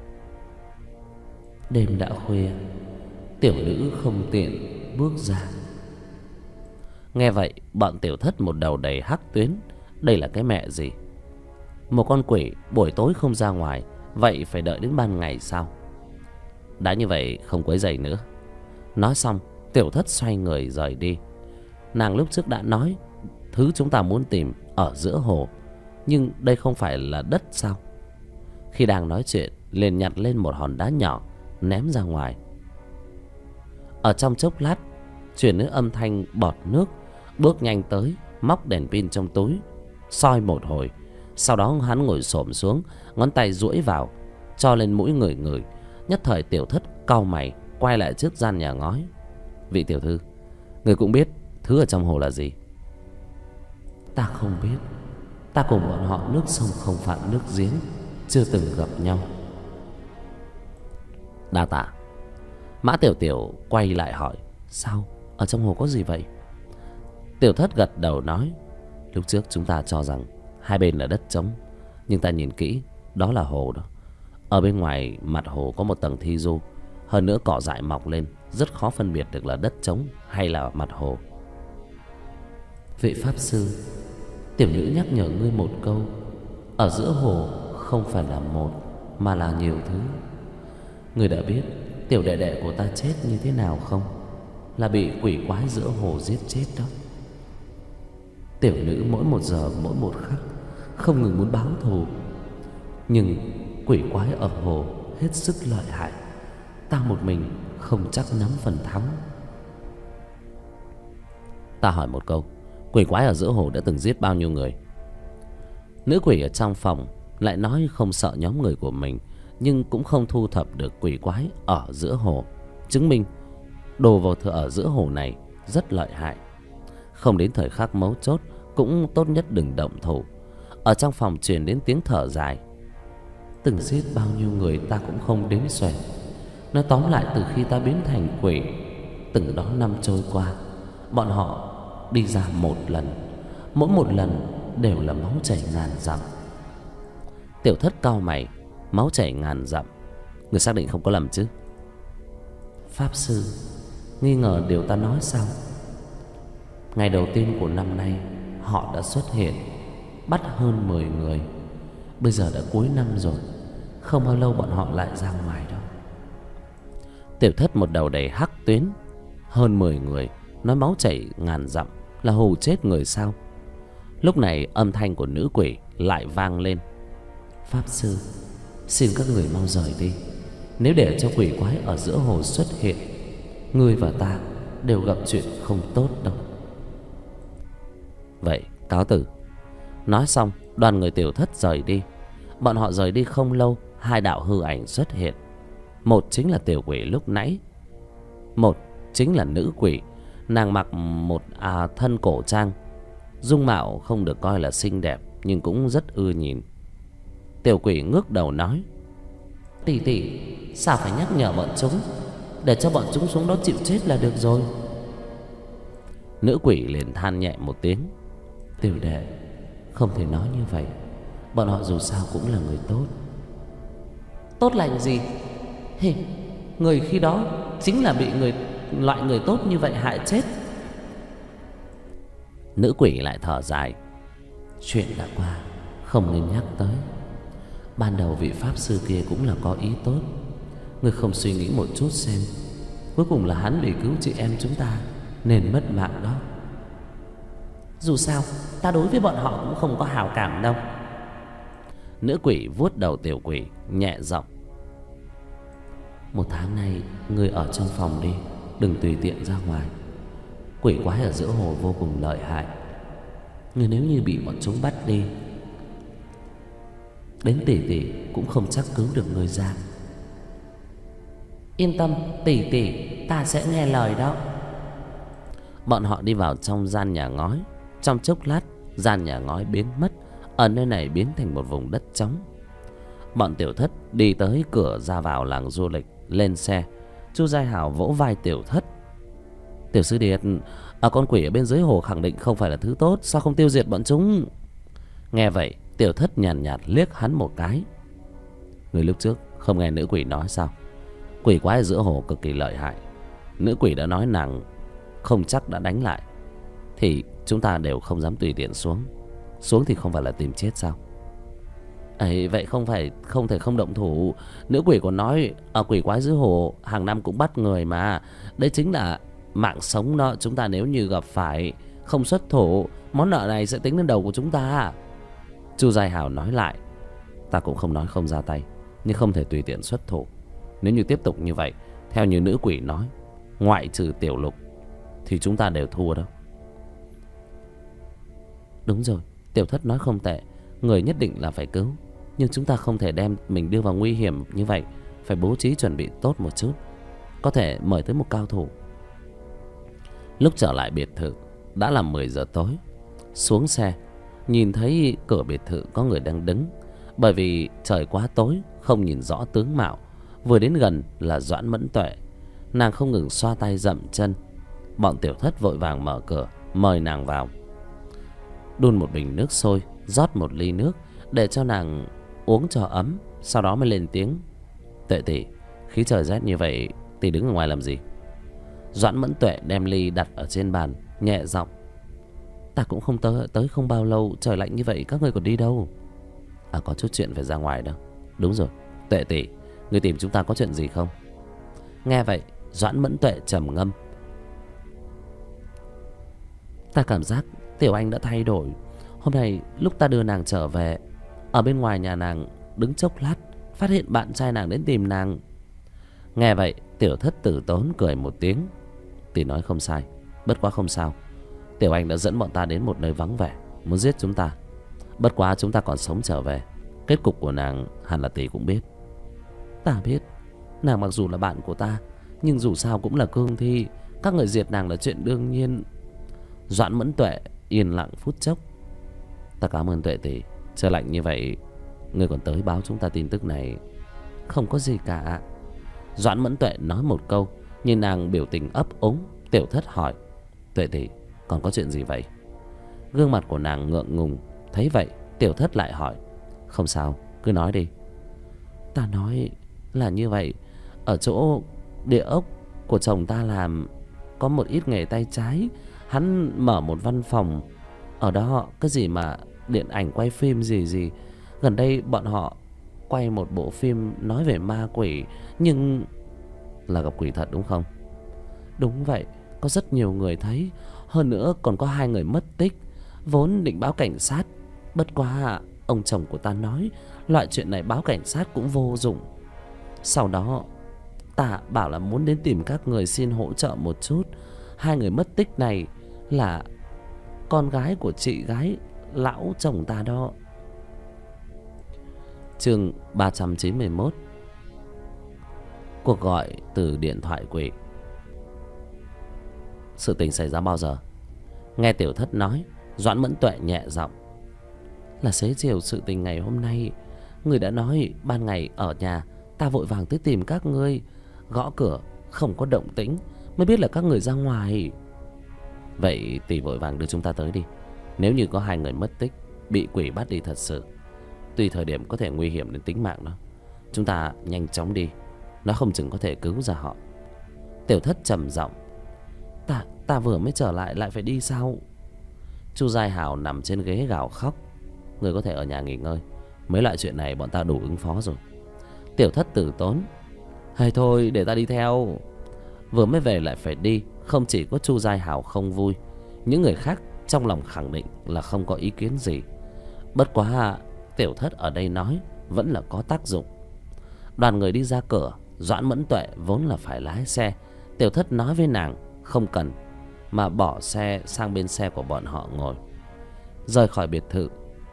Đêm đã khuya, tiểu nữ không tiện bước ra. Nghe vậy, bọn Tiểu Thất một đầu đầy hắc tuyến. Đây là cái mẹ gì? Một con quỷ buổi tối không ra ngoài, vậy phải đợi đến ban ngày sao? Đã như vậy không quấy rầy nữa. Nói xong, Tiểu Thất xoay người rời đi. Nàng lúc trước đã nói thứ chúng ta muốn tìm ở giữa hồ, nhưng đây không phải là đất sao? Khi đang nói chuyện, liền nhặt lên một hòn đá nhỏ ném ra ngoài. Ở trong chốc lát, truyền đến âm thanh bọt nước. Bước nhanh tới, móc đèn pin trong túi, soi một hồi. Sau đó hắn ngồi xổm xuống, ngón tay duỗi vào, cho lên mũi ngửi ngửi. Nhất thời Tiểu Thất cau mày, quay lại trước gian nhà ngói: "Vị tiểu thư, người cũng biết thứ ở trong hồ là gì?" "Ta không biết. Ta cùng bọn họ nước sông không phạm nước giếng, chưa từng gặp nhau." "Đa tạ." Mã Tiểu Tiểu quay lại hỏi: "Sao? Ở trong hồ có gì vậy?" Tiểu Thất gật đầu nói: "Lúc trước chúng ta cho rằng hai bên là đất trống, nhưng ta nhìn kỹ, đó là hồ đó. Ở bên ngoài mặt hồ có một tầng thi du, hơn nữa cỏ dại mọc lên, rất khó phân biệt được là đất trống hay là mặt hồ." "Vị pháp sư, tiểu nữ nhắc nhở ngươi một câu, ở giữa hồ không phải là một mà là nhiều thứ. Ngươi đã biết tiểu đệ đệ của ta chết như thế nào không? Là bị quỷ quái giữa hồ giết chết đó. Tiểu nữ mỗi một giờ mỗi một khắc không ngừng muốn báo thù, nhưng quỷ quái ở hồ hết sức lợi hại, ta một mình không chắc nắm phần thắng." "Ta hỏi một câu, quỷ quái ở giữa hồ đã từng giết bao nhiêu người?" Nữ quỷ ở trong phòng lại nói không sợ nhóm người của mình, nhưng cũng không thu thập được quỷ quái ở giữa hồ, chứng minh đồ vào thừa ở giữa hồ này rất lợi hại. Không đến thời khắc mấu chốt cũng tốt nhất đừng động thủ. Ở trong phòng truyền đến tiếng thở dài: Từng giết bao nhiêu người ta cũng không đếm xuể. Nói tóm lại, từ khi ta biến thành quỷ, từng đó năm trôi qua, bọn họ đi ra một lần, mỗi một lần đều là máu chảy ngàn dặm. Tiểu Thất cau mày. Máu chảy ngàn dặm, người xác định không có lầm chứ? Pháp sư nghi ngờ điều ta nói sao? Ngày đầu tiên của năm nay họ đã xuất hiện, bắt hơn 10 người. Bây giờ đã cuối năm rồi, không bao lâu bọn họ lại ra ngoài đâu. Tiểu Thất một đầu đầy hắc tuyến. Hơn 10 người, nói máu chảy ngàn dặm là hù chết người sao? Lúc này âm thanh của nữ quỷ lại vang lên. Pháp sư, xin các người mau rời đi. Nếu để cho quỷ quái ở giữa hồ xuất hiện, ngươi và ta đều gặp chuyện không tốt đâu. Vậy cáo từ. Nói xong, đoàn người Tiểu Thất rời đi. Bọn họ rời đi không lâu, hai đạo hư ảnh xuất hiện. Một chính là tiểu quỷ lúc nãy, một chính là nữ quỷ. Nàng mặc một thân cổ trang, dung mạo không được coi là xinh đẹp, nhưng cũng rất ưa nhìn. Tiểu quỷ ngước đầu nói: tỷ tỷ, sao phải nhắc nhở bọn chúng? Để cho bọn chúng xuống đó chịu chết là được rồi. Nữ quỷ liền than nhẹ một tiếng: tiểu đệ, không thể nói như vậy. Bọn họ dù sao cũng là người tốt. Tốt lành gì? Hề, người khi đó chính là bị loại người tốt như vậy hại chết. Nữ quỷ lại thở dài: chuyện đã qua, không nên nhắc tới. Ban đầu vị pháp sư kia cũng là có ý tốt. Ngươi không suy nghĩ một chút xem, cuối cùng là hắn vì cứu chị em chúng ta nên mất mạng đó. Dù sao ta đối với bọn họ cũng không có hảo cảm đâu. Nữ quỷ vuốt đầu tiểu quỷ, nhẹ giọng: một tháng nay ngươi ở trong phòng đi, đừng tùy tiện ra ngoài. Quỷ quái ở giữa hồ vô cùng lợi hại. Ngươi nếu như bị bọn chúng bắt đi, đến tỷ tỷ cũng không chắc cứu được ngươi ra. Yên tâm tỷ tỷ, ta sẽ nghe lời đó. Bọn họ đi vào trong gian nhà ngói. Trong chốc lát, gian nhà ngói biến mất, ở nơi này biến thành một vùng đất trống. Bọn Tiểu Thất đi tới cửa ra vào làng du lịch, lên xe. Chu Giai Hảo vỗ vai Tiểu Thất: tiểu sư điệt, con quỷ ở bên dưới hồ khẳng định không phải là thứ tốt, sao không tiêu diệt bọn chúng? Nghe vậy, Tiểu Thất nhàn nhạt liếc hắn một cái: người lúc trước không nghe nữ quỷ nói sao? Quỷ quái ở giữa hồ cực kỳ lợi hại. Nữ quỷ đã nói nàng không chắc đã đánh lại, thì chúng ta đều không dám tùy tiện xuống. Xuống thì không phải là tìm chết sao? ấy vậy không phải không thể không động thủ. Nữ quỷ còn nói ở quỷ quái dưới hồ hàng năm cũng bắt người mà. Đấy chính là mạng sống đó. Chúng ta nếu như gặp phải không xuất thủ, món nợ này sẽ tính lên đầu của chúng ta. Chu Giai Hảo nói lại: ta cũng không nói không ra tay, nhưng không thể tùy tiện xuất thủ. Nếu như tiếp tục như vậy, theo như nữ quỷ nói, ngoại trừ Tiểu Lục thì chúng ta đều thua đâu. Đúng rồi, Tiểu Thất nói không tệ, người nhất định là phải cứu, nhưng chúng ta không thể đem mình đưa vào nguy hiểm như vậy. Phải bố trí chuẩn bị tốt một chút, có thể mời tới một cao thủ. Lúc trở lại biệt thự đã là 10 giờ tối. Xuống xe, nhìn thấy cửa biệt thự có người đang đứng. Bởi vì trời quá tối, không nhìn rõ tướng mạo. Vừa đến gần là Doãn Mẫn Tuệ. Nàng không ngừng xoa tay dậm chân. Bọn Tiểu Thất vội vàng mở cửa mời nàng vào. Đun một bình nước sôi, rót một ly nước để cho nàng uống cho ấm. Sau đó mới lên tiếng: Tuệ tỷ, khí trời rét như vậy tỷ đứng ở ngoài làm gì? Doãn Mẫn Tuệ đem ly đặt ở trên bàn, nhẹ giọng: ta cũng không tới không bao lâu, trời lạnh như vậy các ngươi còn đi đâu? Có chút chuyện phải ra ngoài đâu. Đúng rồi, Tuệ tỷ, người tìm chúng ta có chuyện gì không? Nghe vậy, Doãn Mẫn Tuệ trầm ngâm: ta cảm giác Tiểu Anh đã thay đổi. Hôm nay lúc ta đưa nàng trở về, ở bên ngoài nhà nàng đứng chốc lát, phát hiện bạn trai nàng đến tìm nàng. Nghe vậy, Tiểu Thất tử tốn cười một tiếng: tỷ nói không sai, bất quá không sao. Tiểu Anh đã dẫn bọn ta đến một nơi vắng vẻ, muốn giết chúng ta. Bất quá chúng ta còn sống trở về, kết cục của nàng hẳn là tỷ cũng biết. Ta biết, nàng mặc dù là bạn của ta, nhưng dù sao cũng là cương thi. Các người diệt nàng là chuyện đương nhiên. Doãn Mẫn Tuệ yên lặng phút chốc: ta cảm ơn Tuệ tỷ, trời lạnh như vậy Ngươi còn tới báo chúng ta tin tức này? Không có gì cả. Doãn Mẫn Tuệ nói một câu, nhìn nàng biểu tình ấp úng. Tiểu Thất hỏi: Tuệ tỷ, còn có chuyện gì vậy? Gương mặt của nàng ngượng ngùng. Thấy vậy, Tiểu Thất lại hỏi: Không sao, cứ nói đi. Ta nói là như vậy. Ở chỗ địa ốc của chồng ta làm có một ít nghề tay trái. Hắn mở một văn phòng ở đó, cái gì mà điện ảnh quay phim gì gì. Gần đây bọn họ quay một bộ phim nói về ma quỷ. Nhưng là gặp quỷ thật đúng không? Đúng vậy, có rất nhiều người thấy. Hơn nữa còn có 2 người mất tích. Vốn định báo cảnh sát, bất quá ông chồng của ta nói loại chuyện này báo cảnh sát cũng vô dụng. Sau đó ta bảo là muốn đến tìm các người xin hỗ trợ một chút. 2 người mất tích này là con gái của chị gái lão chồng ta đó. Chương 391. Cuộc gọi từ điện thoại quỷ. Sự tình xảy ra bao giờ? Nghe Tiểu Thất nói, Doãn Mẫn Tuệ nhẹ giọng: Là xế chiều sự tình ngày hôm nay. Người đã nói ban ngày ở nhà, ta vội vàng tới tìm các ngươi. Gõ cửa không có động tĩnh, mới biết là các người ra ngoài. Vậy tỷ vội vàng đưa chúng ta tới đi. Nếu như có 2 người mất tích, bị quỷ bắt đi thật sự, tuy thời điểm có thể nguy hiểm đến tính mạng đó, chúng ta nhanh chóng đi, nó không chừng có thể cứu ra họ. Tiểu Thất trầm giọng: Ta vừa mới trở lại phải đi sao? Chu Giai Hào nằm trên ghế gào khóc: Người có thể ở nhà nghỉ ngơi, mấy loại chuyện này bọn ta đủ ứng phó rồi. Tiểu Thất từ tốn: Hay thôi để ta đi theo. Vừa mới về lại phải đi. Không chỉ có Chu Giai Hào không vui, những người khác trong lòng khẳng định là không có ý kiến gì. Bất quá Tiểu Thất ở đây nói vẫn là có tác dụng. Đoàn người đi ra cửa. Doãn Mẫn Tuệ vốn là phải lái xe. Tiểu Thất nói với nàng không cần, mà bỏ xe sang bên xe của bọn họ ngồi. Rời khỏi biệt thự,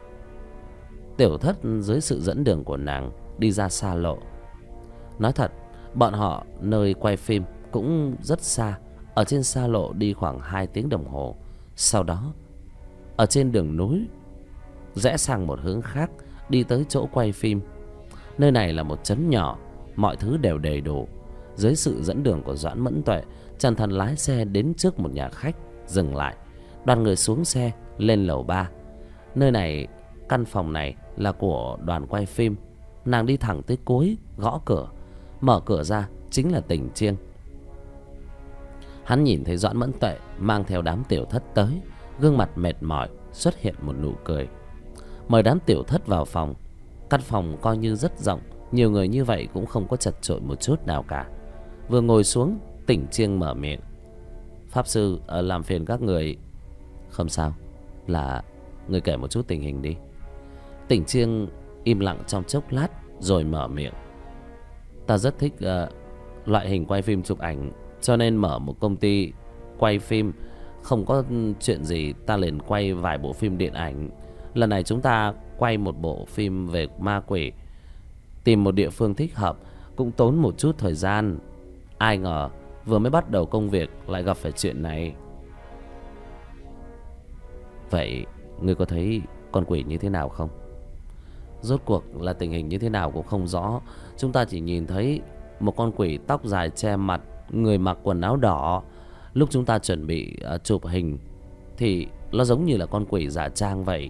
Tiểu Thất dưới sự dẫn đường của nàng đi ra xa lộ. Nói thật, bọn họ nơi quay phim cũng rất xa. Ở trên xa lộ đi khoảng 2 tiếng đồng hồ. Sau đó ở trên đường núi rẽ sang một hướng khác, đi tới chỗ quay phim. Nơi này là một trấn nhỏ, mọi thứ đều đầy đủ. Dưới sự dẫn đường của Doãn Mẫn Tuệ, Trần Thần lái xe đến trước một nhà khách, dừng lại. Đoàn người xuống xe lên lầu 3. Nơi này, căn phòng này là của đoàn quay phim. Nàng đi thẳng tới cuối, gõ cửa. Mở cửa ra chính là Tỉnh Chiêng. Hắn nhìn thấy Doãn Mẫn Tuệ mang theo đám Tiểu Thất tới, gương mặt mệt mỏi, xuất hiện một nụ cười. Mời đám Tiểu Thất vào phòng. Căn phòng coi như rất rộng, nhiều người như vậy cũng không có chật chội một chút nào cả. Vừa ngồi xuống, Tỉnh Chiêng mở miệng: Pháp sư làm phiền các người. Không sao, là người kể một chút tình hình đi. Tỉnh Chiêng im lặng trong chốc lát rồi mở miệng: Ta rất thích loại hình quay phim chụp ảnh, cho nên mở một công ty quay phim. Không có chuyện gì ta liền quay vài bộ phim điện ảnh. Lần này chúng ta quay một bộ phim về ma quỷ. Tìm một địa phương thích hợp cũng tốn một chút thời gian. Ai ngờ vừa mới bắt đầu công việc lại gặp phải chuyện này. Vậy ngươi có thấy con quỷ như thế nào không? Rốt cuộc là tình hình như thế nào cũng không rõ. Chúng ta chỉ nhìn thấy một con quỷ tóc dài che mặt, người mặc quần áo đỏ. Lúc chúng ta chuẩn bị chụp hình thì nó giống như là con quỷ giả trang vậy.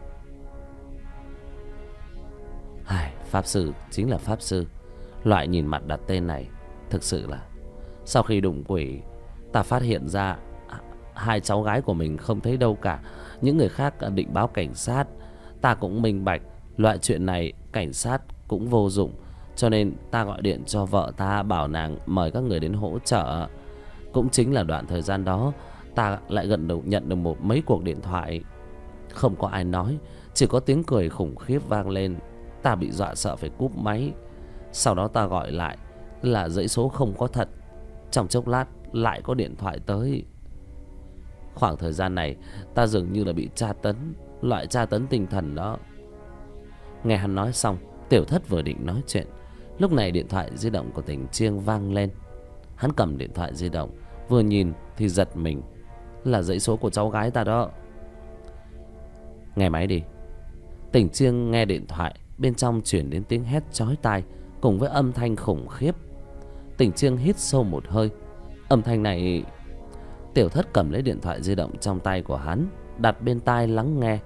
Pháp sư chính là pháp sư. Loại nhìn mặt đặt tên này thực sự là... Sau khi đụng quỷ, ta phát hiện ra 2 cháu gái của mình không thấy đâu cả. Những người khác định báo cảnh sát. Ta cũng minh bạch loại chuyện này cảnh sát cũng vô dụng, cho nên ta gọi điện cho vợ ta, bảo nàng mời các người đến hỗ trợ. Cũng chính là đoạn thời gian đó, ta lại nhận được mấy cuộc điện thoại. Không có ai nói, chỉ có tiếng cười khủng khiếp vang lên. Ta bị dọa sợ phải cúp máy. Sau đó ta gọi lại là dãy số không có thật. Trong chốc lát lại có điện thoại tới. Khoảng thời gian này ta dường như là bị tra tấn, loại tra tấn tinh thần đó. Nghe hắn nói xong, Tiểu Thất vừa định nói chuyện, lúc này điện thoại di động của Tỉnh Chiêng vang lên. Hắn cầm điện thoại di động, vừa nhìn thì giật mình. Là dãy số của cháu gái ta đó. Nghe máy đi. Tỉnh Chiêng nghe điện thoại, bên trong chuyển đến tiếng hét chói tai cùng với âm thanh khủng khiếp. Tỉnh Chiêng hít sâu một hơi. Âm thanh này... Tiểu Thất cầm lấy điện thoại di động trong tay của hắn, đặt bên tai lắng nghe.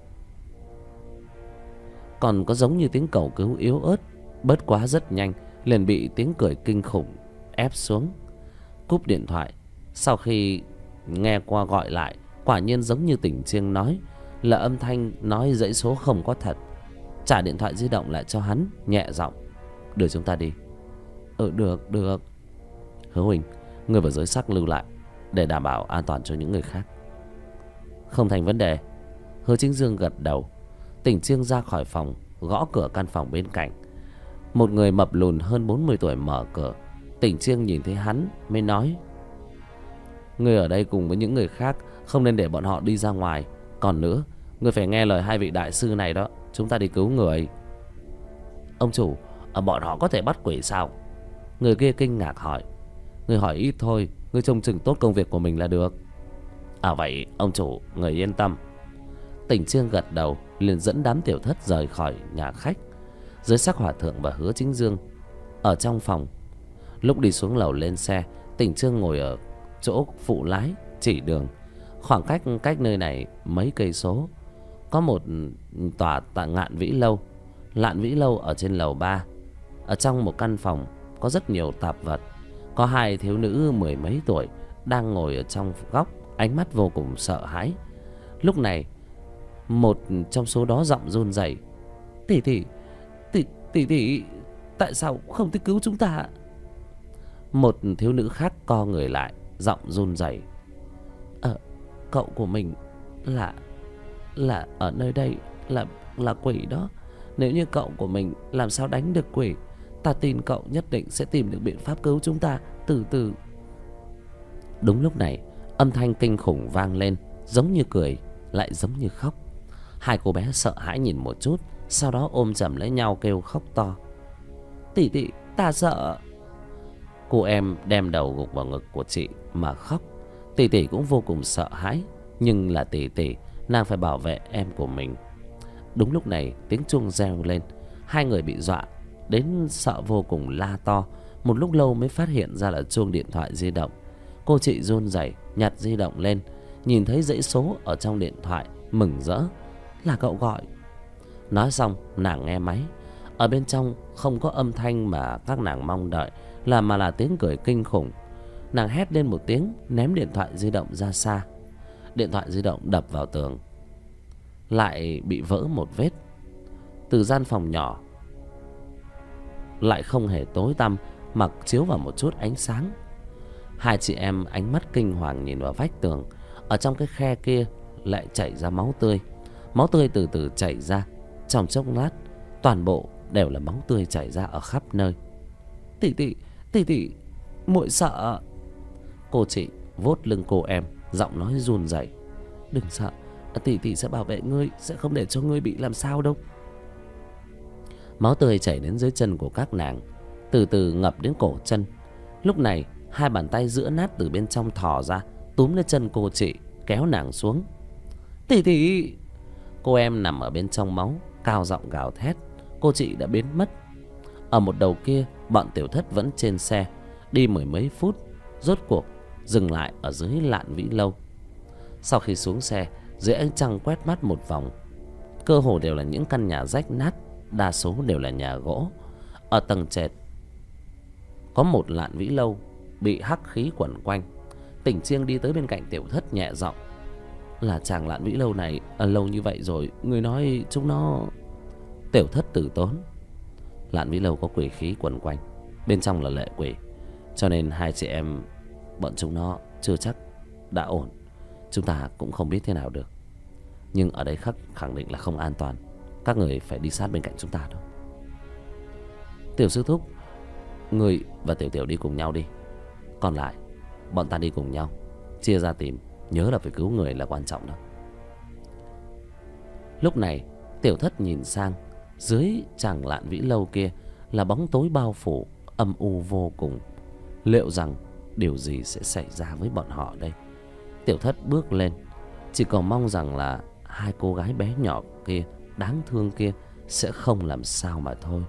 Còn có giống như tiếng cầu cứu yếu ớt, bất quá rất nhanh liền bị tiếng cười kinh khủng ép xuống. Cúp điện thoại. Sau khi nghe qua gọi lại, quả nhiên giống như Tỉnh Chiêng nói, là âm thanh nói dãy số không có thật. Trả điện thoại di động lại cho hắn, nhẹ giọng: đưa chúng ta đi. Được. Hứa Huỳnh, người vào giới sắc lưu lại để đảm bảo an toàn cho những người khác. Không thành vấn đề. Hứa Chính Dương gật đầu. Tỉnh Chiêng ra khỏi phòng, gõ cửa căn phòng bên cạnh. Một người mập lùn hơn 40 tuổi mở cửa. Tỉnh Chiêng nhìn thấy hắn mới nói: người ở đây cùng với những người khác, không nên để bọn họ đi ra ngoài. Còn nữa, người phải nghe lời hai vị đại sư này đó. Chúng ta đi cứu người. Ông chủ, bọn họ có thể bắt quỷ sao? Người kia kinh ngạc hỏi. Người hỏi ít thôi, người trông chừng tốt công việc của mình là được. Vậy ông chủ, người yên tâm. Tỉnh Chiêng gật đầu, liền dẫn đám Tiểu Thất rời khỏi nhà khách. Giới sắc hòa thượng và Hứa Chính Dương ở trong phòng. Lúc đi xuống lầu lên xe, Tỉnh Chiêng ngồi ở chỗ phụ lái chỉ đường. Khoảng cách nơi này mấy cây số có một tòa Ngạn Vĩ Lâu. Ngạn Vĩ Lâu ở trên lầu 3. Ở trong một căn phòng có rất nhiều tạp vật. Có hai thiếu nữ mười mấy tuổi đang ngồi ở trong góc, ánh mắt vô cùng sợ hãi. Lúc này một trong số đó giọng run rẩy: tỷ, tại sao không thể cứu chúng ta? Một thiếu nữ khác co người lại, giọng run rẩy: cậu của mình là ở nơi đây, là quỷ đó. Nếu như cậu của mình làm sao đánh được quỷ, ta tin cậu nhất định sẽ tìm được biện pháp cứu chúng ta từ từ. Đúng lúc này, âm thanh kinh khủng vang lên, giống như cười lại giống như khóc. Hai cô bé sợ hãi nhìn một chút, sau đó ôm chầm lấy nhau kêu khóc to: tỷ, ta sợ. Cô em đem đầu gục vào ngực của chị mà khóc. Tỷ cũng vô cùng sợ hãi, nhưng là tỷ, nàng phải bảo vệ em của mình. Đúng lúc này, tiếng chuông reo lên. Hai người bị dọa đến sợ vô cùng, la to. Một lúc lâu mới phát hiện ra là chuông điện thoại di động. Cô chị run rẩy nhặt di động lên, nhìn thấy dãy số ở trong điện thoại, mừng rỡ: là cậu gọi. Nói xong, nàng nghe máy. Ở bên trong không có âm thanh mà các nàng mong đợi, mà là tiếng cười kinh khủng. Nàng hét lên một tiếng, ném điện thoại di động ra xa. Điện thoại di động đập vào tường, lại bị vỡ một vết. Từ gian phòng nhỏ lại không hề tối tăm, mà chiếu vào một chút ánh sáng. Hai chị em ánh mắt kinh hoàng nhìn vào vách tường. Ở trong cái khe kia lại chảy ra máu tươi. Máu tươi từ từ chảy ra. Trong chốc lát, toàn bộ đều là máu tươi chảy ra ở khắp nơi. Tỷ, muội sợ. Cô chị vuốt lưng cô em, giọng nói run rẩy: đừng sợ, tỷ sẽ bảo vệ ngươi, sẽ không để cho ngươi bị làm sao đâu. Máu tươi chảy đến dưới chân của các nàng, từ từ ngập đến cổ chân. Lúc này, hai bàn tay giữa nát từ bên trong thò ra, túm lấy chân cô chị, kéo nàng xuống. Tỷ. Cô em nằm ở bên trong máu, cao giọng gào thét. Cô chị đã biến mất. Ở một đầu kia, bọn Tiểu Thất vẫn trên xe, đi mười mấy phút, rốt cuộc dừng lại ở dưới Ngạn Vĩ Lâu. Sau khi xuống xe, dưới ánh trăng quét mắt một vòng, cơ hồ đều là những căn nhà rách nát, đa số đều là nhà gỗ. Ở tầng trệt có một Ngạn Vĩ Lâu bị hắc khí quẩn quanh. Tỉnh Chiêng đi tới bên cạnh Tiểu Thất, nhẹ giọng: là chàng Ngạn Vĩ Lâu này lâu như vậy rồi, người nói chúng nó... Tiểu Thất từ tốn: Ngạn Vĩ Lâu có quỷ khí quẩn quanh, bên trong là lệ quỷ, cho nên hai chị em bọn chúng nó chưa chắc đã ổn. Chúng ta cũng không biết thế nào được, nhưng ở đây khẳng định là không an toàn. Các người phải đi sát bên cạnh chúng ta đó. Tiểu sư thúc, người và Tiểu Tiểu đi cùng nhau đi, còn lại bọn ta đi cùng nhau, chia ra tìm. Nhớ là phải cứu người là quan trọng đó. Lúc này Tiểu Thất nhìn sang, dưới tràng Ngạn Vĩ Lâu kia là bóng tối bao phủ, âm u vô cùng. Liệu rằng điều gì sẽ xảy ra với bọn họ đây? Tiểu Thất bước lên, chỉ cầu mong rằng là hai cô gái bé nhỏ kia, đáng thương kia, sẽ không làm sao mà thôi.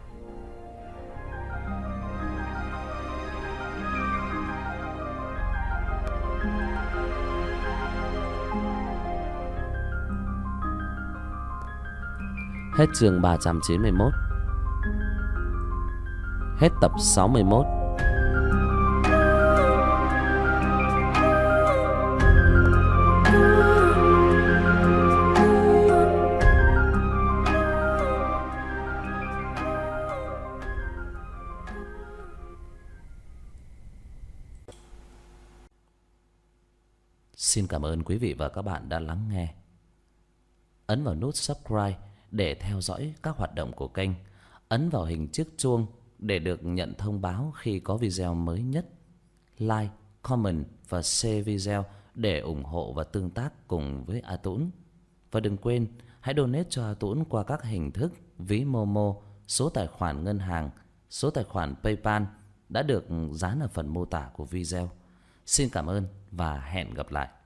Hết chương 391. Hết tập 61. Xin cảm ơn quý vị và các bạn đã lắng nghe. Ấn vào nút subscribe để theo dõi các hoạt động của kênh. Ấn vào hình chiếc chuông để được nhận thông báo khi có video mới nhất. Like, comment và share video để ủng hộ và tương tác cùng với A Tũng. Và đừng quên hãy donate cho A Tũng qua các hình thức ví Momo, số tài khoản ngân hàng, số tài khoản PayPal đã được dán ở phần mô tả của video. Xin cảm ơn và hẹn gặp lại.